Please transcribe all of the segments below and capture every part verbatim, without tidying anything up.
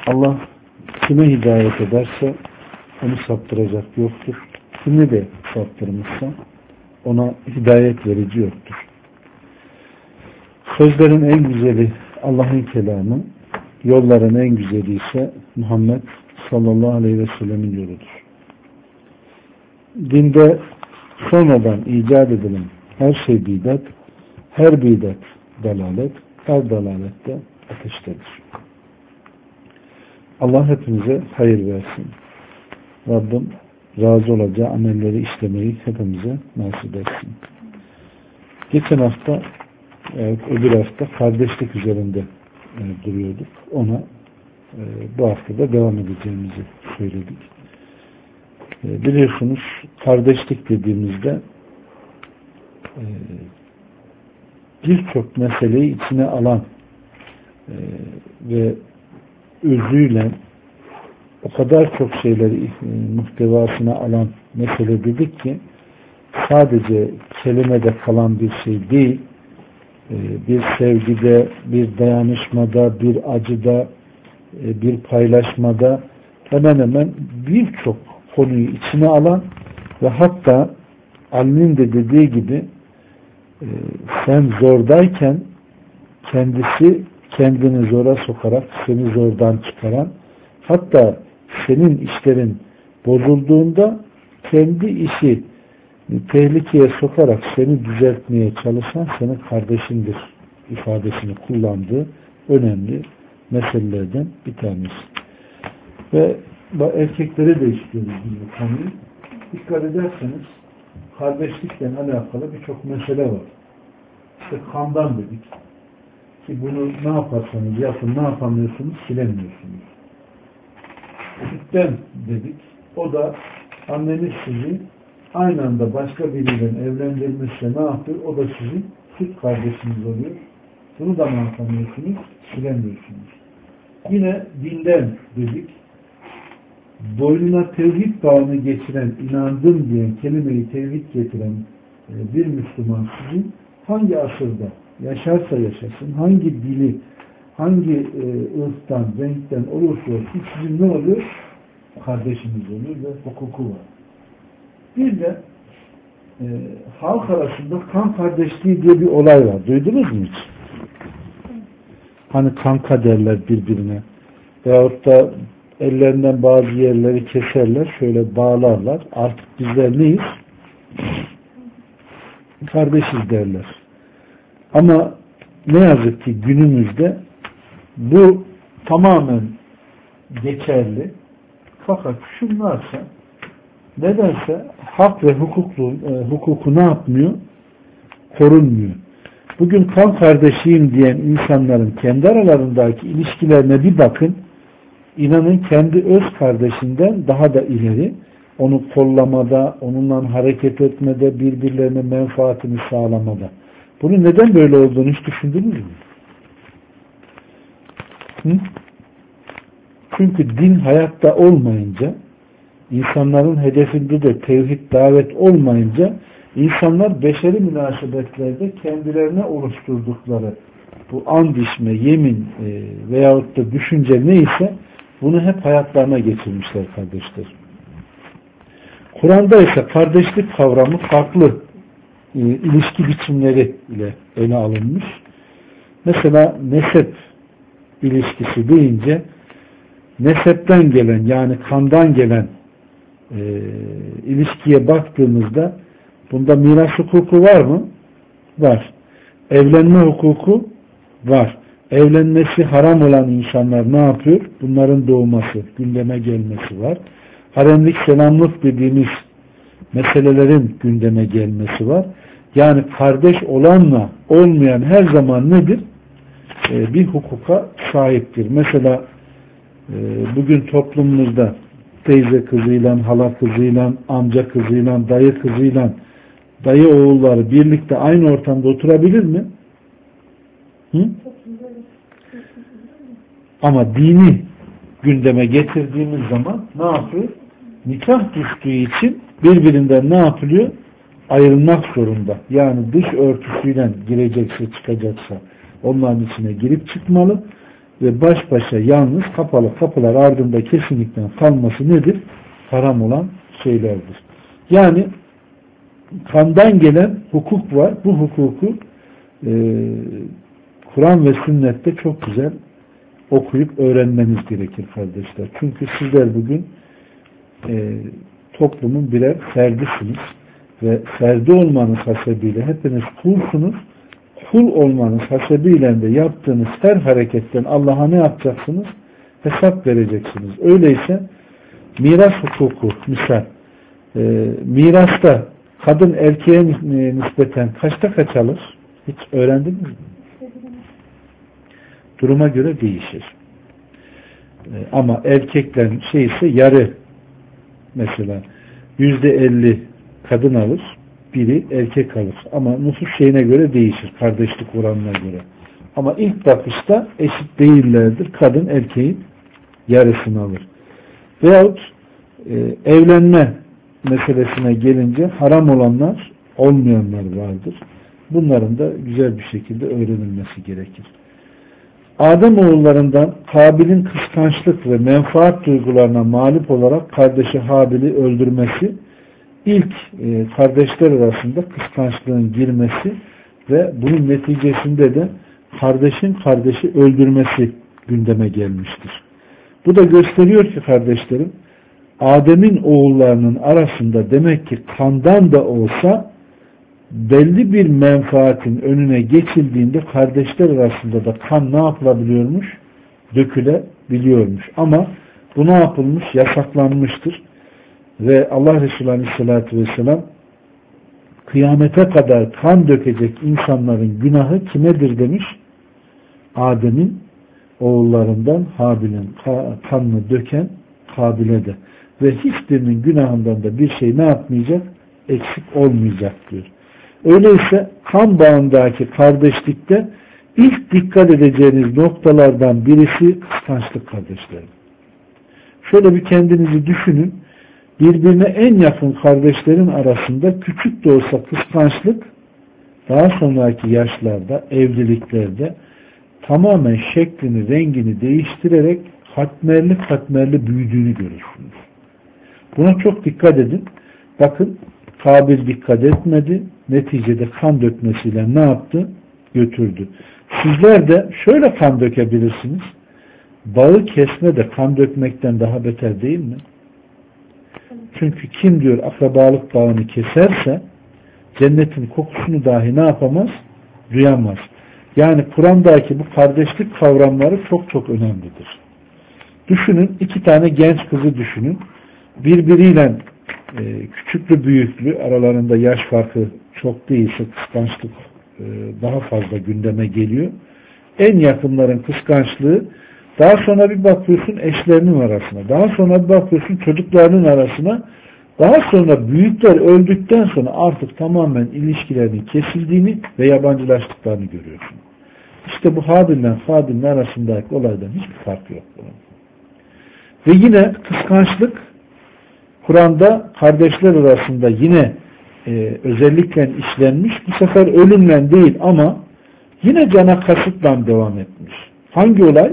Allah kime hidayet ederse onu saptıracak yoktur. Kimi de saptırmışsa ona hidayet verici yoktur. Sözlerin en güzeli Allah'ın kelamı, yolların en güzeli ise Muhammed sallallahu aleyhi ve sellemin yoludur. Dinde sonradan icat edilen her şey bidat, her bidat dalalet, her dalalette ateştedir. Allah hepimize hayır versin. Rabbim razı olacağı amelleri işlemeyi hepimize nasip etsin. Geçen hafta evet, öbür hafta kardeşlik üzerinde e, duruyorduk. Ona e, bu hafta da devam edeceğimizi söyledik. E, biliyorsunuz kardeşlik dediğimizde e, birçok meseleyi içine alan e, ve özüyle o kadar çok şeyleri e, muhtevasına alan mesele dedik ki sadece kelimede kalan bir şey değil, e, bir sevgide, bir dayanışmada, bir acıda, e, bir paylaşmada hemen hemen birçok konuyu içine alan ve hatta Ali'nin de dediği gibi e, sen zordayken kendisi kendini zora sokarak seni zordan çıkaran, hatta senin işlerin bozulduğunda kendi işi tehlikeye sokarak seni düzeltmeye çalışan senin kardeşindir ifadesini kullandığı önemli meselelerden bir tanesi. Ve erkeklere de işliyoruz bu konuyu. Dikkat ederseniz kardeşlikle alakalı birçok mesele var. İşte kandan dedik. Ki bunu ne yaparsanız yapın, ne yapamıyorsunuz, silemiyorsunuz. Sütten dedik. O da anneniz sizi aynı anda başka biriyle evlendirmişse ne yapıyor? O da sizin süt kardeşiniz oluyor. Bunu da ne yapamıyorsunuz, silemiyorsunuz. Yine dinden dedik. Boynuna tevhid bağını geçiren, inandım diyen, kelimeyi tevhid getiren bir Müslüman sizin hangi asırda yaşarsa yaşasın, hangi dili, hangi e, ırktan, renkten olursa olsun sizin ne oluyor? Kardeşiniz oluyor ve hukuku var. Bir de e, halk arasında kan kardeşliği diye bir olay var. Duydunuz mu hiç? Hani kanka derler birbirine. Veyahut da ellerinden bazı yerleri keserler, şöyle bağlarlar. Artık bizler neyiz? Kardeşiz derler. Ama ne yazık ki günümüzde bu tamamen geçerli. Fakat şunlarsa nedense hak ve hukuklu, e, hukuku ne yapmıyor? Korunmuyor. Bugün kan kardeşiyim diyen insanların kendi aralarındaki ilişkilerine bir bakın. İnanın kendi öz kardeşinden daha da ileri. Onu kollamada, onunla hareket etmede, birbirlerine menfaatini sağlamada. Bunun neden böyle olduğunu hiç düşündünüz mü? Hı? Çünkü din hayatta olmayınca, insanların hedefinde de tevhid, davet olmayınca, insanlar beşeri münasebetlerde kendilerine oluşturdukları bu and içme, yemin e, veyahut da düşünce neyse bunu hep hayatlarına geçirmişler kardeşler. Kur'an'da ise kardeşlik kavramı farklı e, ilişki biçimleri ile ele alınmış. Mesela nesep ilişkisi deyince nesepten gelen yani kandan gelen e, ilişkiye baktığımızda bunda miras hukuku var mı? Var. Evlenme hukuku var. Evlenmesi haram olan insanlar ne yapıyor? Bunların doğması, gündeme gelmesi var. Haremlik, selamlık dediğimiz meselelerin gündeme gelmesi var. Yani kardeş olanla olmayan her zaman nedir? Ee, bir hukuka sahiptir. Mesela e, bugün toplumumuzda teyze kızıyla, hala kızıyla, amca kızıyla, dayı kızıyla, dayı oğulları birlikte aynı ortamda oturabilir mi? Hı? Ama dini gündeme getirdiğimiz zaman ne yapıyor? Nikah düştüğü için birbirinden ne yapılıyor? Ayrılmak zorunda. Yani dış örtüsüyle girecekse çıkacaksa onların içine girip çıkmalı. ve baş başa yalnız kapalı kapılar ardında kesinlikle kalması nedir? Haram olan şeylerdir. Yani kandan gelen hukuk var. Bu hukuku e, Kur'an ve sünnette çok güzel okuyup öğrenmeniz gerekir kardeşler. Çünkü sizler bugün e, toplumun birer ferdisiniz ve ferdi olmanız hasebiyle hepiniz kulsunuz. Kul olmanız hasebiyle de yaptığınız her hareketten Allah'a ne yapacaksınız? Hesap vereceksiniz. Öyleyse miras hukuku misal e, mirasta kadın erkeğe nispeten kaçta kaç alır? Hiç öğrendiniz mi? Duruma göre değişir. E, ama erkeklerin şey ise yarı mesela yüzde elli kadın alır, biri erkek alır. Ama nüfus şeyine göre değişir. Kardeşlik oranına göre. Ama ilk bakışta eşit değillerdir. Kadın erkeğin yarısını alır. Veyahut e, evlenme meselesine gelince haram olanlar, olmayanlar vardır. Bunların da güzel bir şekilde öğrenilmesi gerekir. Adem oğullarından Kabil'in kıskançlık ve menfaat duygularına mağlup olarak kardeşi Habil'i öldürmesi, ilk e, kardeşler arasında kıskançlığın girmesi ve bunun neticesinde de kardeşin kardeşi öldürmesi gündeme gelmiştir. Bu da gösteriyor ki kardeşlerim, Adem'in oğullarının arasında demek ki kandan da olsa belli bir menfaatin önüne geçildiğinde kardeşler arasında da kan ne yapılabiliyormuş? Dökülebiliyormuş. Ama bu ne yapılmış? Yasaklanmıştır. Ve Allah Resulü Aleyhisselatü Vesselam kıyamete kadar kan dökecek insanların günahı kimedir demiş? Adem'in oğullarından Habil'in kanını döken Kabil'e de. Ve hiçbirinin günahından da bir şey ne yapmayacak? Eksik olmayacak diyor. Öyleyse kan bağındaki kardeşlikte ilk dikkat edeceğiniz noktalardan birisi kıskançlık kardeşlerim. Şöyle bir kendinizi düşünün. Birbirine en yakın kardeşlerin arasında küçük de olsa kıskançlık daha sonraki yaşlarda, evliliklerde tamamen şeklini, rengini değiştirerek katmerli katmerli büyüdüğünü görürsünüz. Buna çok dikkat edin. Bakın Kabil dikkat etmedi. Neticede kan dökmesiyle ne yaptı? Götürdü. Sizler de şöyle kan dökebilirsiniz. Bağı kesme de kan dökmekten daha beter değil mi? Çünkü kim diyor akrabalık bağını keserse cennetin kokusunu dahi ne yapamaz? Duyamaz. Yani Kur'an'daki bu kardeşlik kavramları çok çok önemlidir. Düşünün, iki tane genç kızı düşünün. Birbiriyle e, küçüklü büyüklü aralarında yaş farkı çok değilse kıskançlık e, daha fazla gündeme geliyor. En yakınların kıskançlığı daha sonra bir bakıyorsun eşlerinin arasına, daha sonra bir bakıyorsun çocuklarının arasına, daha sonra büyükler öldükten sonra artık tamamen ilişkilerinin kesildiğini ve yabancılaştıklarını görüyorsun. İşte bu Habil'le Kabil'in arasındaki olaydan hiçbir fark yok. Ve yine kıskançlık Kur'an'da kardeşler arasında yine e, özellikle işlenmiş. Bu sefer ölümle değil ama yine cana kasıtla devam etmiş. Hangi olay?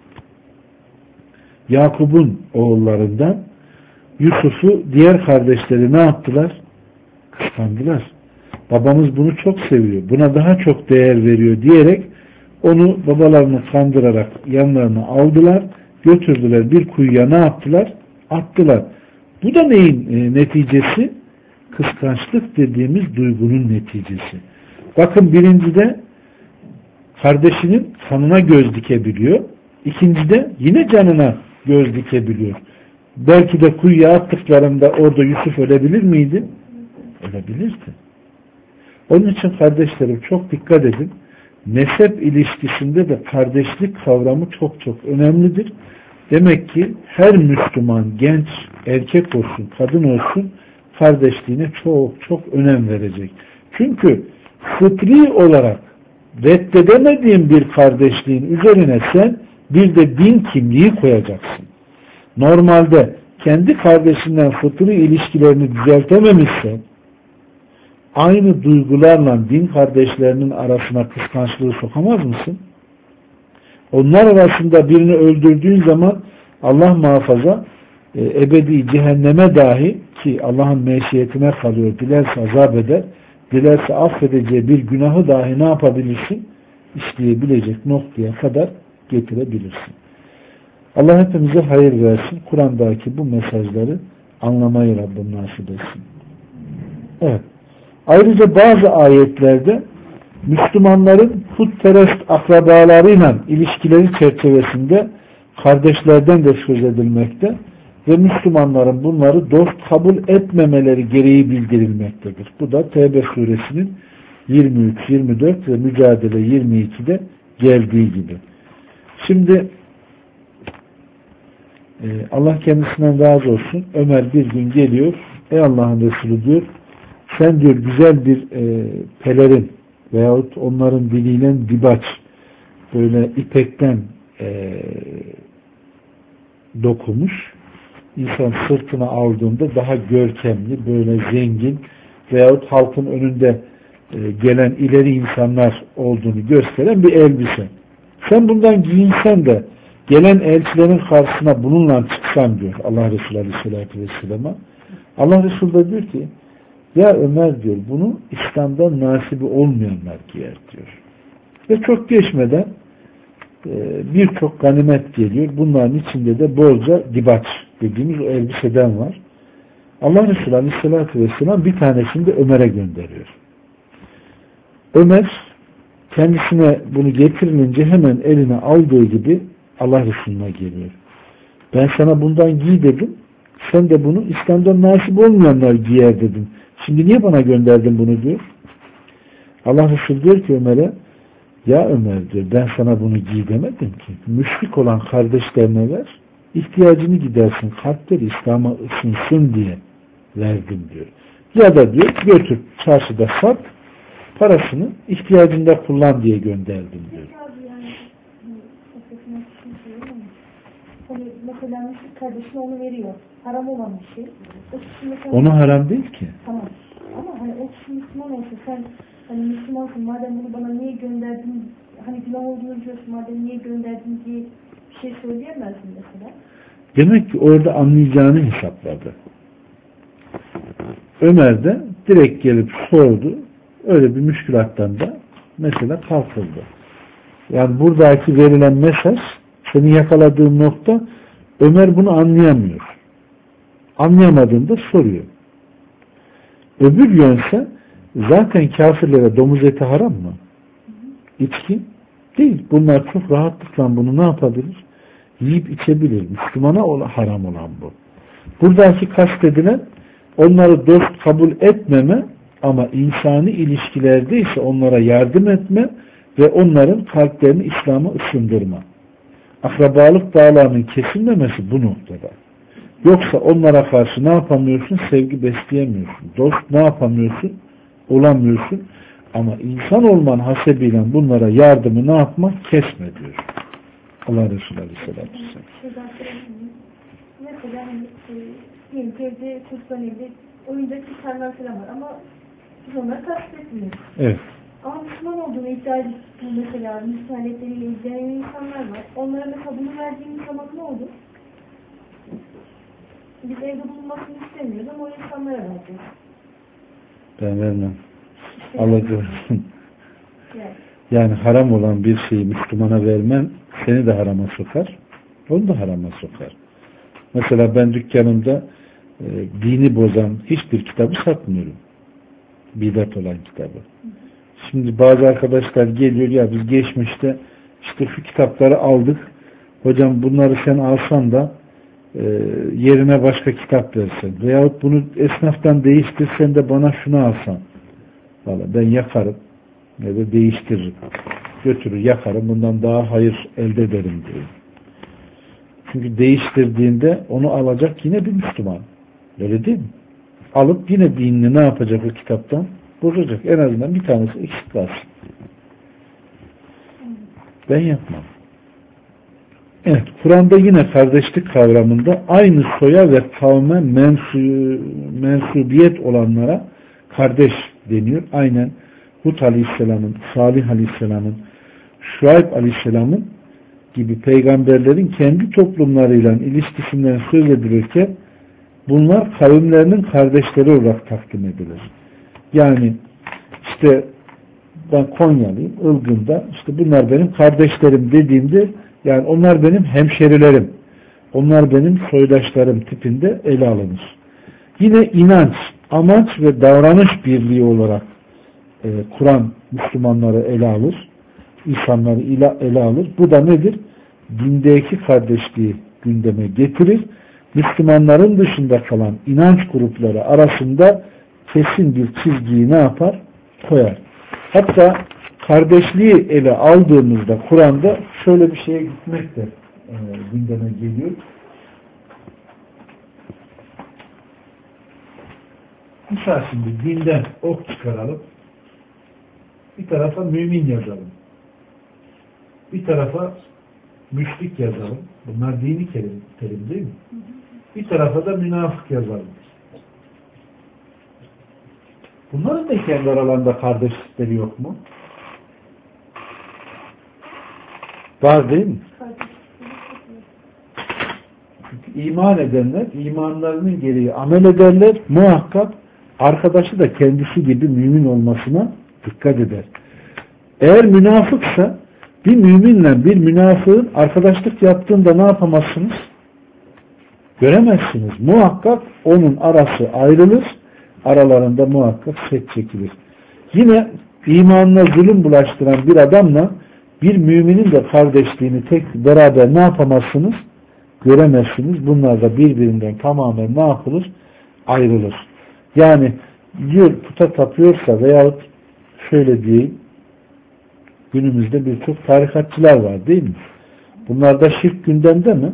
Yakup'un oğullarından Yusuf'u diğer kardeşleri ne yaptılar? Kıskandılar. Babamız bunu çok seviyor. Buna daha çok değer veriyor diyerek onu babalarını kandırarak yanlarına aldılar. Götürdüler bir kuyuya ne yaptılar? Attılar. Bu da neyin e, neticesi? Kıskançlık dediğimiz duygunun neticesi. Bakın birincide kardeşinin kanına göz dikebiliyor. İkincide yine canına göz dikebiliyor. Belki de kuyuya attıklarında orada Yusuf ölebilir miydi? Ölebilirdi. Onun için kardeşlerim çok dikkat edin. Nesep ilişkisinde de kardeşlik kavramı çok çok önemlidir. Demek ki her Müslüman genç erkek olsun, kadın olsun kardeşliğine çok çok önem verecek. Çünkü fıtri olarak reddedemediğin bir kardeşliğin üzerine sen bir de din kimliği koyacaksın. Normalde kendi kardeşinden fıtri ilişkilerini düzeltememişsen aynı duygularla din kardeşlerinin arasına kıskançlığı sokamaz mısın? Onlar arasında birini öldürdüğün zaman Allah muhafaza e, ebedi cehenneme dahi, ki Allah'ın meşiyetine kalıyor, dilerse azap eder, dilerse affedeceği bir günahı dahi ne yapabilirsin? İşleyebilecek noktaya kadar getirebilirsin. Allah hepimize hayır versin. Kur'an'daki bu mesajları anlamayı Rabbim nasip etsin. Evet. Ayrıca bazı ayetlerde Müslümanların putperest akrabalarıyla ilişkileri çerçevesinde kardeşlerden de söz edilmekte ve Müslümanların bunları dost kabul etmemeleri gereği bildirilmektedir. Bu da Tevbe suresinin yirmi üç yirmi dört ve Mücadele yirmi ikide geldiği gibi. Şimdi Allah kendisinden razı olsun. Ömer bir gün geliyor. Ey Allah'ın Resulü diyor, sen diyor güzel bir e, pelerin veyahut onların diliyle dibaç, böyle ipekten e, dokumuş, insan sırtına aldığında daha görkemli, böyle zengin veyahut halkın önünde e, gelen ileri insanlar olduğunu gösteren bir elbise. Sen bundan giyinsen de gelen elçilerin karşısına bununla çıksan diyor Allah Resulü Aleyhisselatü Vesselam'a. Allah Resulü de diyor ki, ya Ömer diyor, bunu İslam'dan nasibi olmayanlar giyer diyor. Ve çok geçmeden e, birçok ganimet geliyor. Bunların içinde de bolca dibaç dediğimiz o elbiseden var. Allah Resulü Aleyhisselatü Vesselam bir tanesini de Ömer'e gönderiyor. Ömer kendisine bunu getirilince hemen eline aldığı gibi Allah Resulü'ne geliyor. Ben sana bundan giy dedim. Sen de bunu İslam'dan nasip olmayanlar giyer dedim. Şimdi niye bana gönderdin bunu diyor. Allah Resulü diyor ki Ömer'e, ya Ömer diyor, ben sana bunu giy demedim ki. Müşrik olan kardeşlerine ver, ihtiyacını gidersin, kalpleri İslam'a ısınsın diye verdim diyor. Ya da diyor götür çarşıda sat, parasını ihtiyacında kullan diye gönderdim diyor. Hani mesela müşrik kardeşine onu veriyor. Haram olan bir şey. O mesela, onu haram değil ki. Tamam. Ama hani o kişi Müslüman olsa, sen hani Müslümansın, madem bunu bana niye gönderdin, hani günah olduğunu diyorsun, madem niye gönderdin diye bir şey söyleyemezsin mesela. Demek ki orada anlayacağını hesapladı. Ömer de direkt gelip sordu. Öyle bir müşkülattan da mesela kalkıldı. Yani buradaki verilen mesaj, seni yakaladığın nokta, Ömer bunu anlayamıyor. Anlayamadığında soruyor. Öbür yönse zaten kafirlere domuz eti haram mı? İçki değil. Bunlar çok rahatlıkla bunu ne yapabilir? Yiyip içebilir. Müslümana haram olan bu. Buradaki kastedilen onları dost kabul etmeme ama insani ilişkilerde ise onlara yardım etme ve onların kalplerini İslam'a ısındırma. Akrabalık bağlarının kesilmemesi bu noktada. Yoksa onlara karşı ne yapamıyorsun? Sevgi besleyemiyorsun. Dost ne yapamıyorsun? Olamıyorsun. Ama insan olman hasebiyle bunlara yardımı ne yapmak? Kesme diyor. Allah Resulü Aleyhisselatü Vesselam. Mesela diyelim ki evde çocukların evde oyuncak gitarlar falan var ama biz onları kastetmiyoruz. Evet. Ama Müslüman olduğunu iddia edip mesela Müslüman aletleriyle ilgilenen insanlar var. Onlara mesela bunu verdiğimiz zaman ne olur? Biz evde bulunmasını istemiyoruz ama o insanlara vereceğiz. Ben vermem. Alacağım. Yani. yani haram olan bir şeyi Müslümana vermem seni de harama sokar. Onu da harama sokar. Mesela ben dükkanımda e, dini bozan hiçbir kitabı satmıyorum. Bidat olan kitabı. Şimdi bazı arkadaşlar geliyor, ya biz geçmişte işte şu kitapları aldık. Hocam bunları sen alsan da e, yerine başka kitap versen. Veyahut bunu esnaftan değiştirsen de bana şunu alsan. Vallahi ben yakarım ya da değiştiririm. Götürür yakarım. Bundan daha hayır elde ederim diyor. Çünkü değiştirdiğinde onu alacak yine bir Müslüman. Öyle değil mi? Alıp yine dinini ne yapacak o kitaptan? Bozacak. En azından bir tanesi eksik kalsın. Ben yapmam. Evet. Kur'an'da yine kardeşlik kavramında aynı soya ve kavme mensu, mensubiyet olanlara kardeş deniyor. Aynen Hud Aleyhisselam'ın, Salih Aleyhisselam'ın, Şuayb Aleyhisselam'ın gibi peygamberlerin kendi toplumlarıyla ilişkisinden söz edilirken bunlar kavimlerinin kardeşleri olarak takdim edilir. Yani işte ben Konyalıyım, Ilgın'da işte bunlar benim kardeşlerim dediğimde yani onlar benim hemşerilerim, onlar benim soydaşlarım tipinde ele alınır. Yine inanç, amaç ve davranış birliği olarak e, Kur'an Müslümanları ele alır, insanları ele alır. Bu da nedir? Dindeki kardeşliği gündeme getirir. Müslümanların dışında kalan inanç grupları arasında kesin bir çizgiyi ne yapar? Koyar. Hatta kardeşliği ele aldığımızda Kur'an'da şöyle bir şeye gitmek de e, gündeme geliyor. Mesela şimdi dinden ok çıkaralım. Bir tarafa mümin yazalım. Bir tarafa müşrik yazalım. Bunlar dini terim, terim değil mi? Bir tarafa da münafık yazalım. Bunların da kendi aralarında kardeşlikleri yok mu? Var değil mi? Çünkü iman edenler imanlarının gereği amel ederler. Muhakkak arkadaşı da kendisi gibi mümin olmasına dikkat eder. Eğer münafıksa bir müminle bir münafığın arkadaşlık yaptığında ne yapamazsınız? Göremezsiniz. Muhakkak onun arası ayrılır. Aralarında muhakkak set çekilir. Yine imanına zulüm bulaştıran bir adamla bir müminin de kardeşliğini tek beraber ne yapamazsınız? Göremezsiniz. Bunlar da birbirinden tamamen ne yapılır? Ayrılır. Yani diyor puta tapıyorsa veyahut şöyle diyeyim, günümüzde birçok tarikatçılar var değil mi? Bunlarda şirk gündemde mi?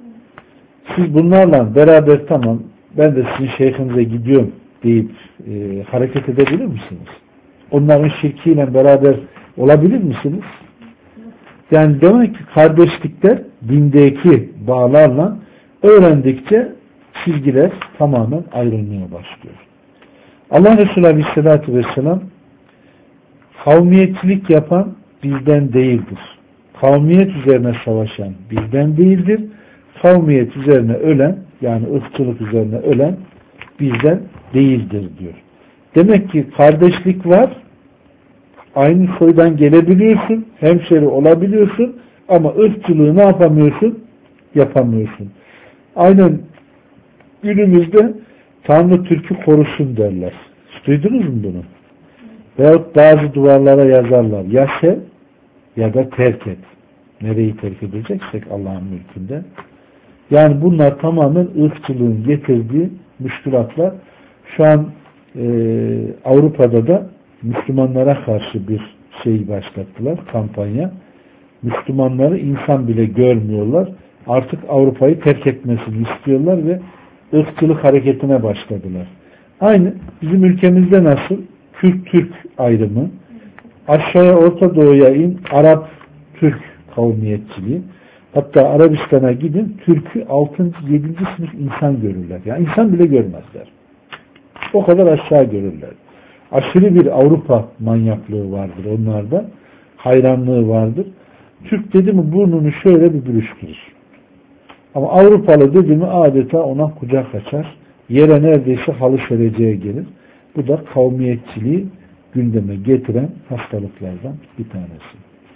Siz bunlarla beraber tamam ben de sizin şeyhinize gidiyorum deyip e, hareket edebilir misiniz? Onların şirkiyle beraber olabilir misiniz? Yani demek ki kardeşlikler dindeki bağlarla öğrendikçe çizgiler tamamen ayrılmaya başlıyor. Allah Resulü Aleyhisselatü Vesselam kavmiyetçilik yapan bizden değildir. Kavmiyet üzerine savaşan bizden değildir. Kavmiyet üzerine ölen yani ırkçılık üzerine ölen bizden değildir diyor. Demek ki kardeşlik var. Aynı soydan gelebiliyorsun. Hemşeri olabiliyorsun. Ama ırkçılığı ne yapamıyorsun? Yapamıyorsun. Aynen günümüzde Tanrı Türk'ü korusun derler. Duydunuz mu bunu? Veyahut bazı duvarlara yazarlar. Ya sev ya da terk et. Nereyi terk edeceksek Allah'ın mülkünde. Yani bunlar tamamen ırkçılığın getirdiği müşkülatlar. Şu an e, Avrupa'da da Müslümanlara karşı bir şey başlattılar, kampanya. Müslümanları insan bile görmüyorlar. Artık Avrupa'yı terk etmesini istiyorlar ve ırkçılık hareketine başladılar. Aynı bizim ülkemizde nasıl? Kürt-Türk ayrımı, aşağıya Orta Doğu'ya in, Arap-Türk kavmiyetçiliği, hatta Arabistan'a gidin, Türk'ü altıncı yedinci sınıf insan görürler. Yani insan bile görmezler. O kadar aşağı görürler. Aşırı bir Avrupa manyaklığı vardır onlarda. Hayranlığı vardır. Türk dedi mi burnunu şöyle bir bürüştürür. Ama Avrupalı dedi mi adeta ona kucak açar. Yere neredeyse halı sereceğe gelir. Bu da kavmiyetçiliği gündeme getiren hastalıklardan bir tanesi.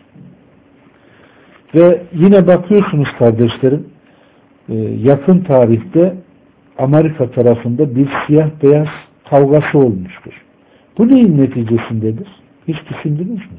Ve yine bakıyorsunuz kardeşlerim, yakın tarihte Amerika tarafında bir siyah beyaz kavgası olmuştur. Bu neyin neticesindedir? Hiç düşündünüz mü?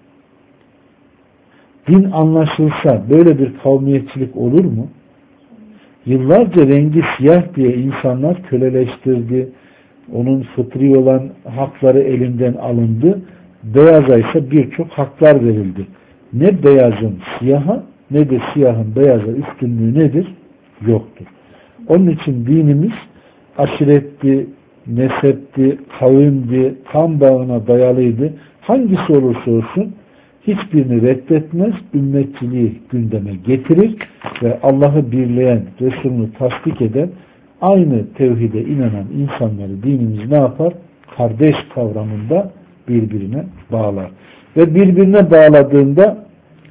Din anlaşılsa böyle bir kavmiyetçilik olur mu? Yıllarca rengi siyah diye insanlar köleleştirdi. Onun fıtri olan hakları elinden alındı. Beyaza ise birçok haklar verildi. Ne beyazın siyaha ne de siyahın beyaza üstünlüğü nedir? Yoktur. Onun için dinimiz aşiretti, nesepti, kavimdi, kan bağına dayalıydı. Hangisi olursa olsun hiçbirini reddetmez, ümmetçiliği gündeme getirir ve Allah'ı birleyen, Resulünü tasdik eden, aynı tevhide inanan insanları dinimiz ne yapar? Kardeş kavramında birbirine bağlar. Ve birbirine bağladığında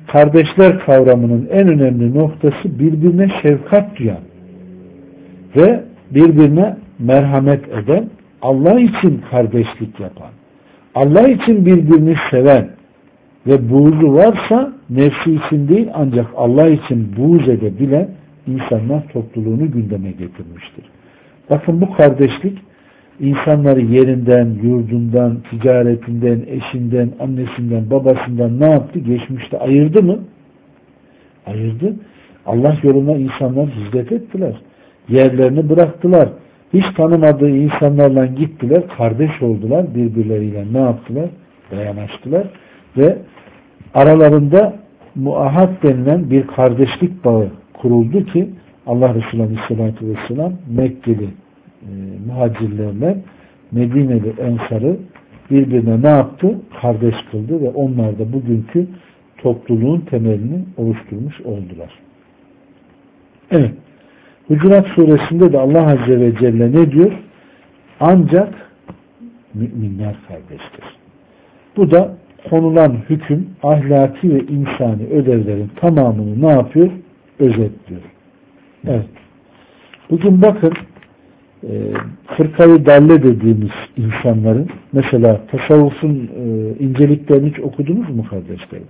kardeşler kavramının en önemli noktası birbirine şefkat duyan ve birbirine merhamet eden, Allah için kardeşlik yapan, Allah için birbirini seven ve buğzu varsa nefsi için değil ancak Allah için buğz edebilen insanlar topluluğunu gündeme getirmiştir. Bakın bu kardeşlik insanları yerinden, yurdundan, ticaretinden, eşinden, annesinden, babasından ne yaptı? Geçmişte ayırdı mı? Ayırdı. Allah yoluna insanlar hizmet ettiler. Yerlerini bıraktılar. Hiç tanımadığı insanlarla gittiler, kardeş oldular, birbirleriyle ne yaptılar? Dayanıştılar ve aralarında muahat denilen bir kardeşlik bağı kuruldu ki Allah Resulü Aleyhisselatü Vesselam Mekkeli e, muhacirlerle Medineli Ensar'ı birbirine ne yaptı? Kardeş kıldı ve onlar da bugünkü topluluğun temelini oluşturmuş oldular. Evet. Hucurat suresinde de Allah Azze ve Celle ne diyor? Ancak müminler kardeştir. Bu da konulan hüküm, ahlaki ve insani ödevlerin tamamını ne yapıyor? Özetliyor. Evet. Bugün bakın e, fırkayı dalle dediğimiz insanların mesela tasavvufun e, inceliklerini hiç okudunuz mu kardeşlerim?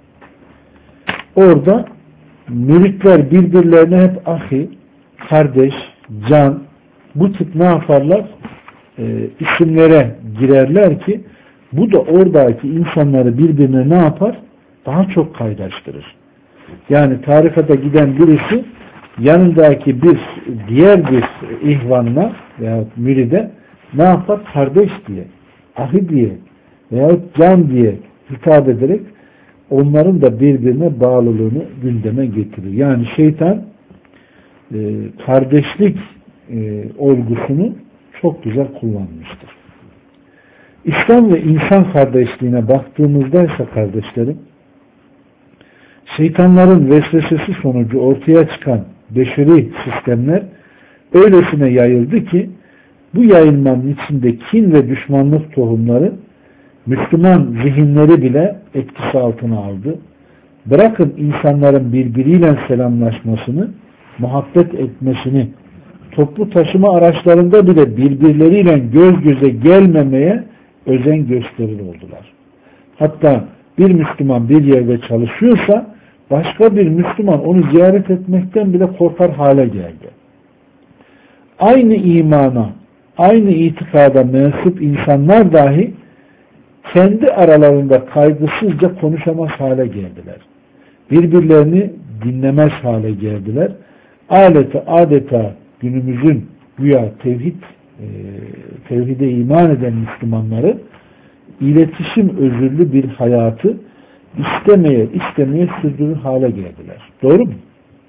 Orada müritler birbirlerine hep ahi, kardeş, can, bu tip ne yaparlar? E, isimlere girerler ki bu da oradaki insanları birbirine ne yapar? Daha çok kaynaştırır. Yani tarikata giden birisi yanındaki bir diğer bir ihvanla veya müride ne yapar? Kardeş diye, ahi diye veyahut can diye hitap ederek onların da birbirine bağlılığını gündeme getirir. Yani şeytan e, kardeşlik e, olgusunu çok güzel kullanmıştır. İslam ve insan kardeşliğine baktığımızda ise kardeşlerim, şeytanların vesvesesi sonucu ortaya çıkan beşeri sistemler öylesine yayıldı ki bu yayılmanın içinde kin ve düşmanlık tohumları Müslüman zihinleri bile etkisi altına aldı. Bırakın insanların birbiriyle selamlaşmasını, muhabbet etmesini, toplu taşıma araçlarında bile birbirleriyle göz göze gelmemeye özen gösterir oldular. Hatta bir Müslüman bir yerde çalışıyorsa başka bir Müslüman onu ziyaret etmekten bile korkar hale geldi. Aynı imana, aynı itikada mensup insanlar dahi kendi aralarında kaygısızca konuşamaz hale geldiler. Birbirlerini dinlemez hale geldiler. Adeta, adeta günümüzün güya tevhid, e, tevhide iman eden Müslümanları iletişim özürlü bir hayatı istemeye istemeye sürdürür hale geldiler. Doğru mu?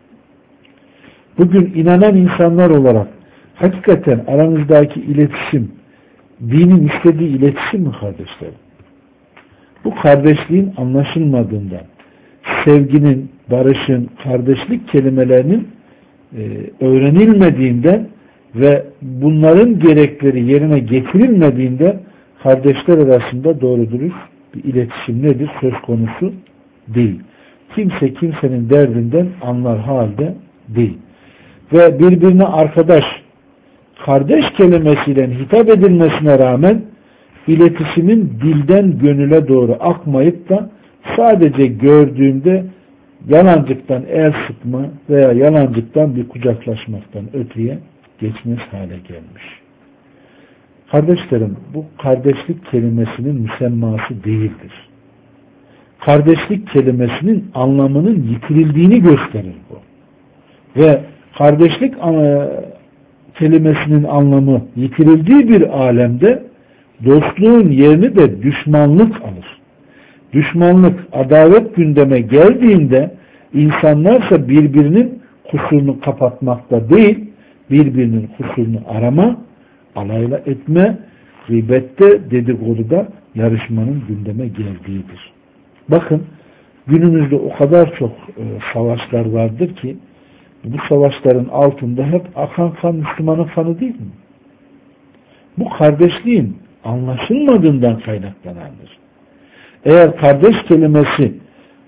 Bugün inanan insanlar olarak hakikaten aranızdaki iletişim dinin istediği iletişim mi kardeşlerim? Bu kardeşliğin anlaşılmadığından, sevginin, barışın, kardeşlik kelimelerinin e, öğrenilmediğinden ve bunların gerekleri yerine getirilmediğinde kardeşler arasında doğru dürüst bir iletişim nedir? Söz konusu değil. Kimse kimsenin derdinden anlar halde değil. Ve birbirine arkadaş, kardeş kelimesiyle hitap edilmesine rağmen iletişimin dilden gönüle doğru akmayıp da sadece gördüğünde yalancıktan el sıkma veya yalancıktan bir kucaklaşmaktan öteye geçmez hale gelmiş. Kardeşlerim, bu kardeşlik kelimesinin müsemması değildir. Kardeşlik kelimesinin anlamının yitirildiğini gösterir bu. Ve kardeşlik kelimesinin anlamı yitirildiği bir alemde dostluğun yerini de düşmanlık alır. Düşmanlık, adalet gündeme geldiğinde insanlarsa birbirinin kusurunu kapatmakta değil, birbirinin kusurunu arama, alayla etme, gıybette, dedikoduda yarışmanın gündeme geldiğidir. Bakın, günümüzde o kadar çok e, savaşlar vardır ki, bu savaşların altında hep akan kan Müslümanın kanı değil mi? Bu kardeşliğin anlaşılmadığından kaynaklanandır. Eğer kardeş kelimesi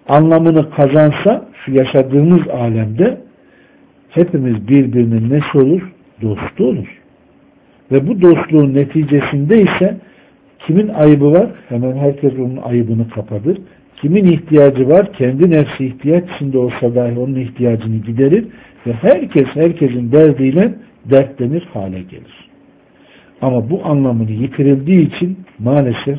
anlamını kazansa şu yaşadığımız alemde hepimiz birbirinin nesi olur? Dostu olur. Ve bu dostluğun neticesinde ise kimin ayıbı var? Hemen herkes onun ayıbını kapatır. Kimin ihtiyacı var? Kendi nefsi ihtiyaç içinde olsa dahi onun ihtiyacını giderir ve herkes herkesin derdiyle dertlenir hale gelir. Ama bu anlamını yitirildiği için maalesef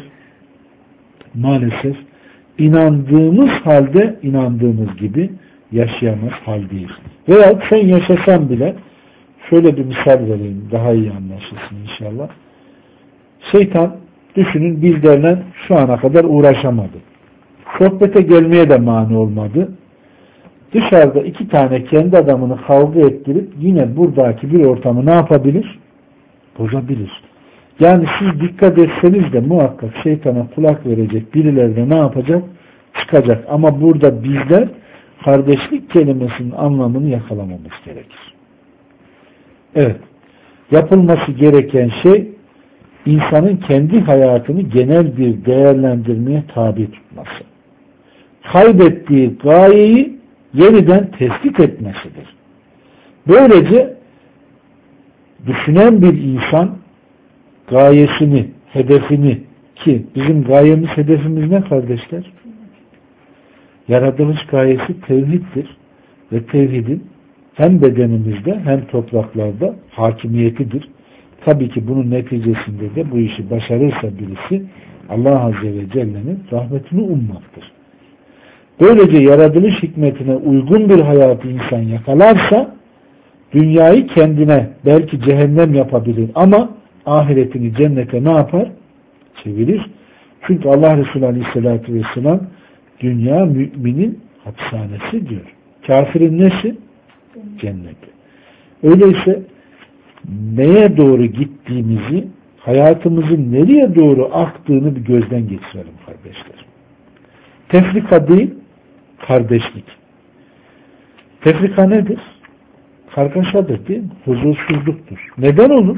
maalesef inandığımız halde inandığımız gibi yaşayamaz haldeyiz. Veya sen yaşasan bile şöyle bir misal vereyim, daha iyi anlaşılsın inşallah. Şeytan düşünün bizlerle şu ana kadar uğraşamadı. Sohbete gelmeye de mani olmadı. Dışarıda iki tane kendi adamını kavga ettirip yine buradaki bir ortamı ne yapabilir? Bozabilir. Yani siz dikkat etseniz de muhakkak şeytana kulak verecek birileri de ne yapacak? Çıkacak. Ama burada bizler kardeşlik kelimesinin anlamını yakalamamız gerekir. Evet. Yapılması gereken şey insanın kendi hayatını genel bir değerlendirmeye tabi tutması. Kaybettiği gayeyi yeniden tespit etmesidir. Böylece düşünen bir insan gayesini, hedefini, ki bizim gayemiz, hedefimiz ne kardeşler? Yaratılış gayesi tevhiddir ve tevhidin hem bedenimizde hem topraklarda hakimiyetidir. Tabii ki bunun neticesinde de bu işi başarırsa birisi Allah Azze ve Celle'nin rahmetini ummaktır. Böylece yaratılış hikmetine uygun bir hayatı insan yakalarsa dünyayı kendine belki cehennem yapabilir ama ahiretini cennete ne yapar? Çevirir. Çünkü Allah Resulü Aleyhisselatü Vesselam dünya müminin hapishanesi diyor. Kafirin nesi? Cenneti. Öyleyse neye doğru gittiğimizi, hayatımızın nereye doğru aktığını bir gözden geçirelim kardeşler. Tefrika değil, kardeşlik. Tefrika nedir? Kargaşadır değil mi? Huzursuzluktur. Neden olur?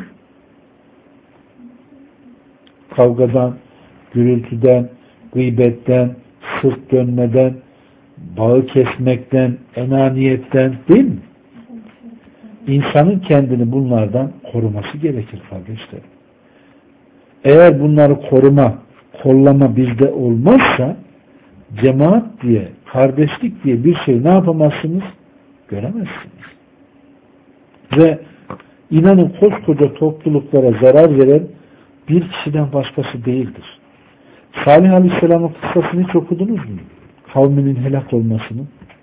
Kavgadan, gürültüden, gıybetten, sırt dönmeden, bağı kesmekten, enaniyetten değil mi? İnsanın kendini bunlardan koruması gerekir kardeşler. Eğer bunları koruma, kollama bizde olmazsa cemaat diye, kardeşlik diye bir şey ne yapamazsınız? Göremezsiniz. Ve inanın koskoca topluluklara zarar veren bir kişiden başkası değildir. Salih Aleyhisselam'ın kıssasını hiç okudunuz mu? Kavminin helak olmasını.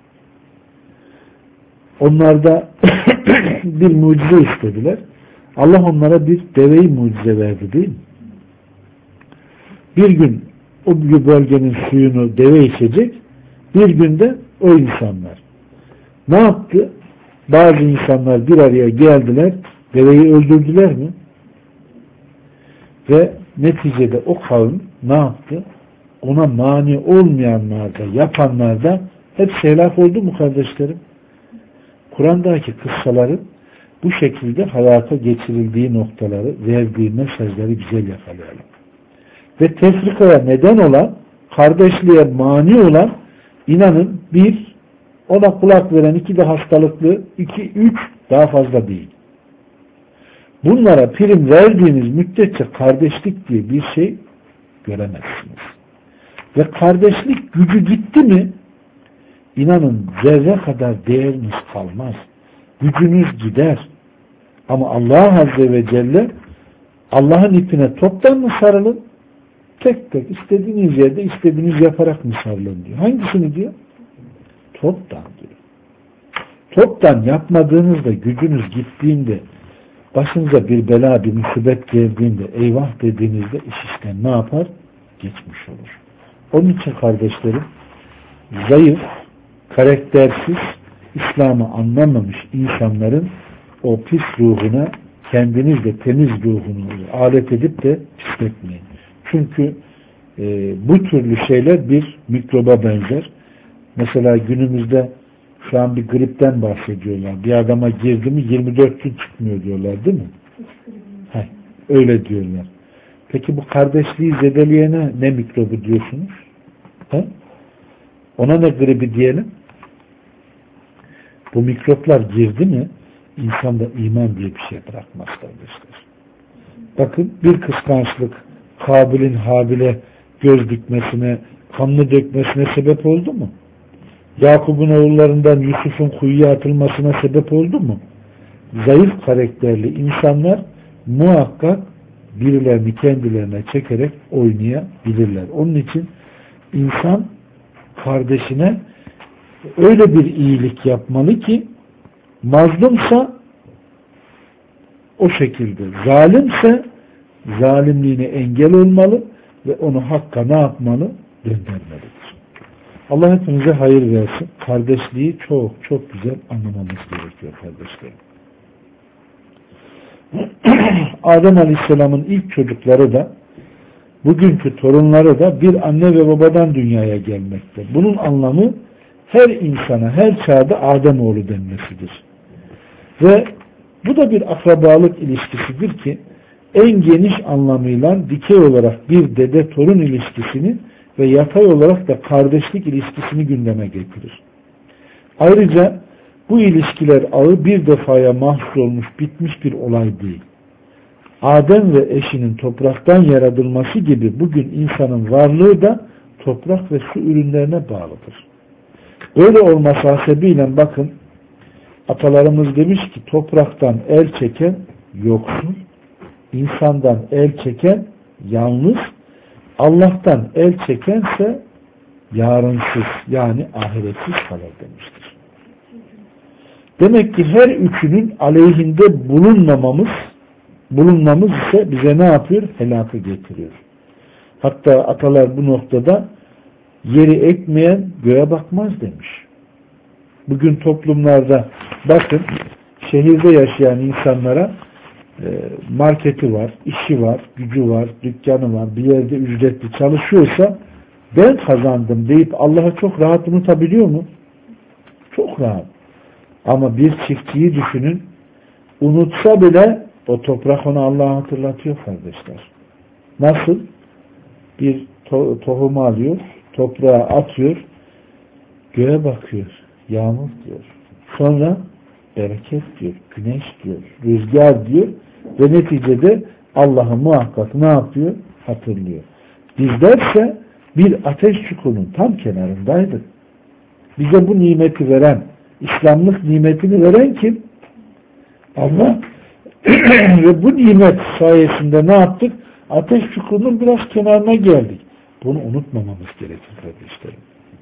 Onlarda bir mucize istediler. Allah onlara bir deveyi mucize verdi değil mi? Bir gün o bölgenin suyunu deve içecek, bir günde o insanlar. Ne yaptı? Bazı insanlar bir araya geldiler, deveyi öldürdüler mi? Ve neticede o kavim ne yaptı? Ona mani olmayanlar da, yapanlar da hepsi helak oldu mu kardeşlerim? Kur'an'daki kıssaların bu şekilde hayata geçirildiği noktaları, verdiği mesajları güzel yakalayalım. Ve tefrikaya neden olan, kardeşliğe mani olan, inanın bir, ona kulak veren iki de hastalıklı, iki, üç daha fazla değil. Bunlara prim verdiğiniz müddetçe kardeşlik diye bir şey göremezsiniz. Ve kardeşlik gücü gitti mi, İnanın zerre kadar değeriniz kalmaz. Gücünüz gider. Ama Allah Azze ve Celle Allah'ın ipine toptan mı sarılın? Tek tek istediğiniz yerde istediğiniz yaparak mı sarılın diyor. Hangisini diyor? Toptan diyor. Toptan yapmadığınızda gücünüz gittiğinde başınıza bir bela, bir musibet geldiğinde eyvah dediğinizde iş işten ne yapar? Geçmiş olur. Onun için kardeşlerim zayıf, karaktersiz, İslam'ı anlamamış insanların o pis ruhuna kendiniz de temiz ruhunu alet edip de pisletmeyin. Çünkü e, bu türlü şeyler bir mikroba benzer. Mesela günümüzde şu an bir gripten bahsediyorlar. Bir adama girdi mi yirmi dört gün çıkmıyor diyorlar değil mi? Heh, öyle diyorlar. Peki bu kardeşliği zedeleyene ne mikrobu diyorsunuz? He? Ona ne gribi diyelim? Bu mikroplar girdi mi insanda iman diye bir şey bırakmaz kardeşler. Bakın bir kıskançlık Kabil'in Habil'e göz dikmesine, kanını dökmesine sebep oldu mu? Yakup'un oğullarından Yusuf'un kuyuya atılmasına sebep oldu mu? Zayıf karakterli insanlar muhakkak birilerini kendilerine çekerek oynayabilirler. Onun için insan kardeşine öyle bir iyilik yapmalı ki mazlumsa o şekilde, zalimse zalimliğine engel olmalı ve onu hakka ne yapmalı? Döndürmelidir. Allah hepinize hayır versin. Kardeşliği çok çok güzel anlamamız gerekiyor kardeşlerim. Adem Aleyhisselam'ın ilk çocukları da bugünkü torunları da bir anne ve babadan dünyaya gelmekte. Bunun anlamı her insana, her çağda Ademoğlu denmesidir. Ve bu da bir akrabalık ilişkisidir ki en geniş anlamıyla dikey olarak bir dede-torun ilişkisini ve yatay olarak da kardeşlik ilişkisini gündeme getirir. Ayrıca bu ilişkiler ağı bir defaya mahsus olmuş, bitmiş bir olay değil. Adem ve eşinin topraktan yaratılması gibi bugün insanın varlığı da toprak ve su ürünlerine bağlıdır. Böyle olması hasebiyle bakın, atalarımız demiş ki topraktan el çeken yoksul, insandan el çeken yalnız, Allah'tan el çekense yarınsız yani ahiretsiz kalır demiştir. Demek ki her üçünün aleyhinde bulunmamamız bulunmamız ise bize ne yapıyor? Helakı getiriyor. Hatta atalar bu noktada yeri ekmeyen göğe bakmaz demiş. Bugün toplumlarda bakın şehirde yaşayan insanlara marketi var, işi var, gücü var, dükkanı var, bir yerde ücretli çalışıyorsa ben kazandım deyip Allah'a çok rahat unutabiliyor mu? Çok rahat. Ama bir çiftçiyi düşünün, unutsa bile o toprak onu Allah'a hatırlatıyor kardeşler. Nasıl? Bir to tohumu alıyor, toprağa atıyor, göğe bakıyor, yağmur diyor. Sonra bereket diyor, güneş diyor, rüzgar diyor ve neticede Allah'ı muhakkak ne yapıyor? Hatırlıyor. Bizlerse bir ateş çukurunun tam kenarındaydık. Bize bu nimeti veren, İslamlık nimetini veren kim? Allah. Ve bu nimet sayesinde ne yaptık? Ateş çukurunun biraz kenarına geldik. Bunu unutmamamız gerekir kardeşlerim.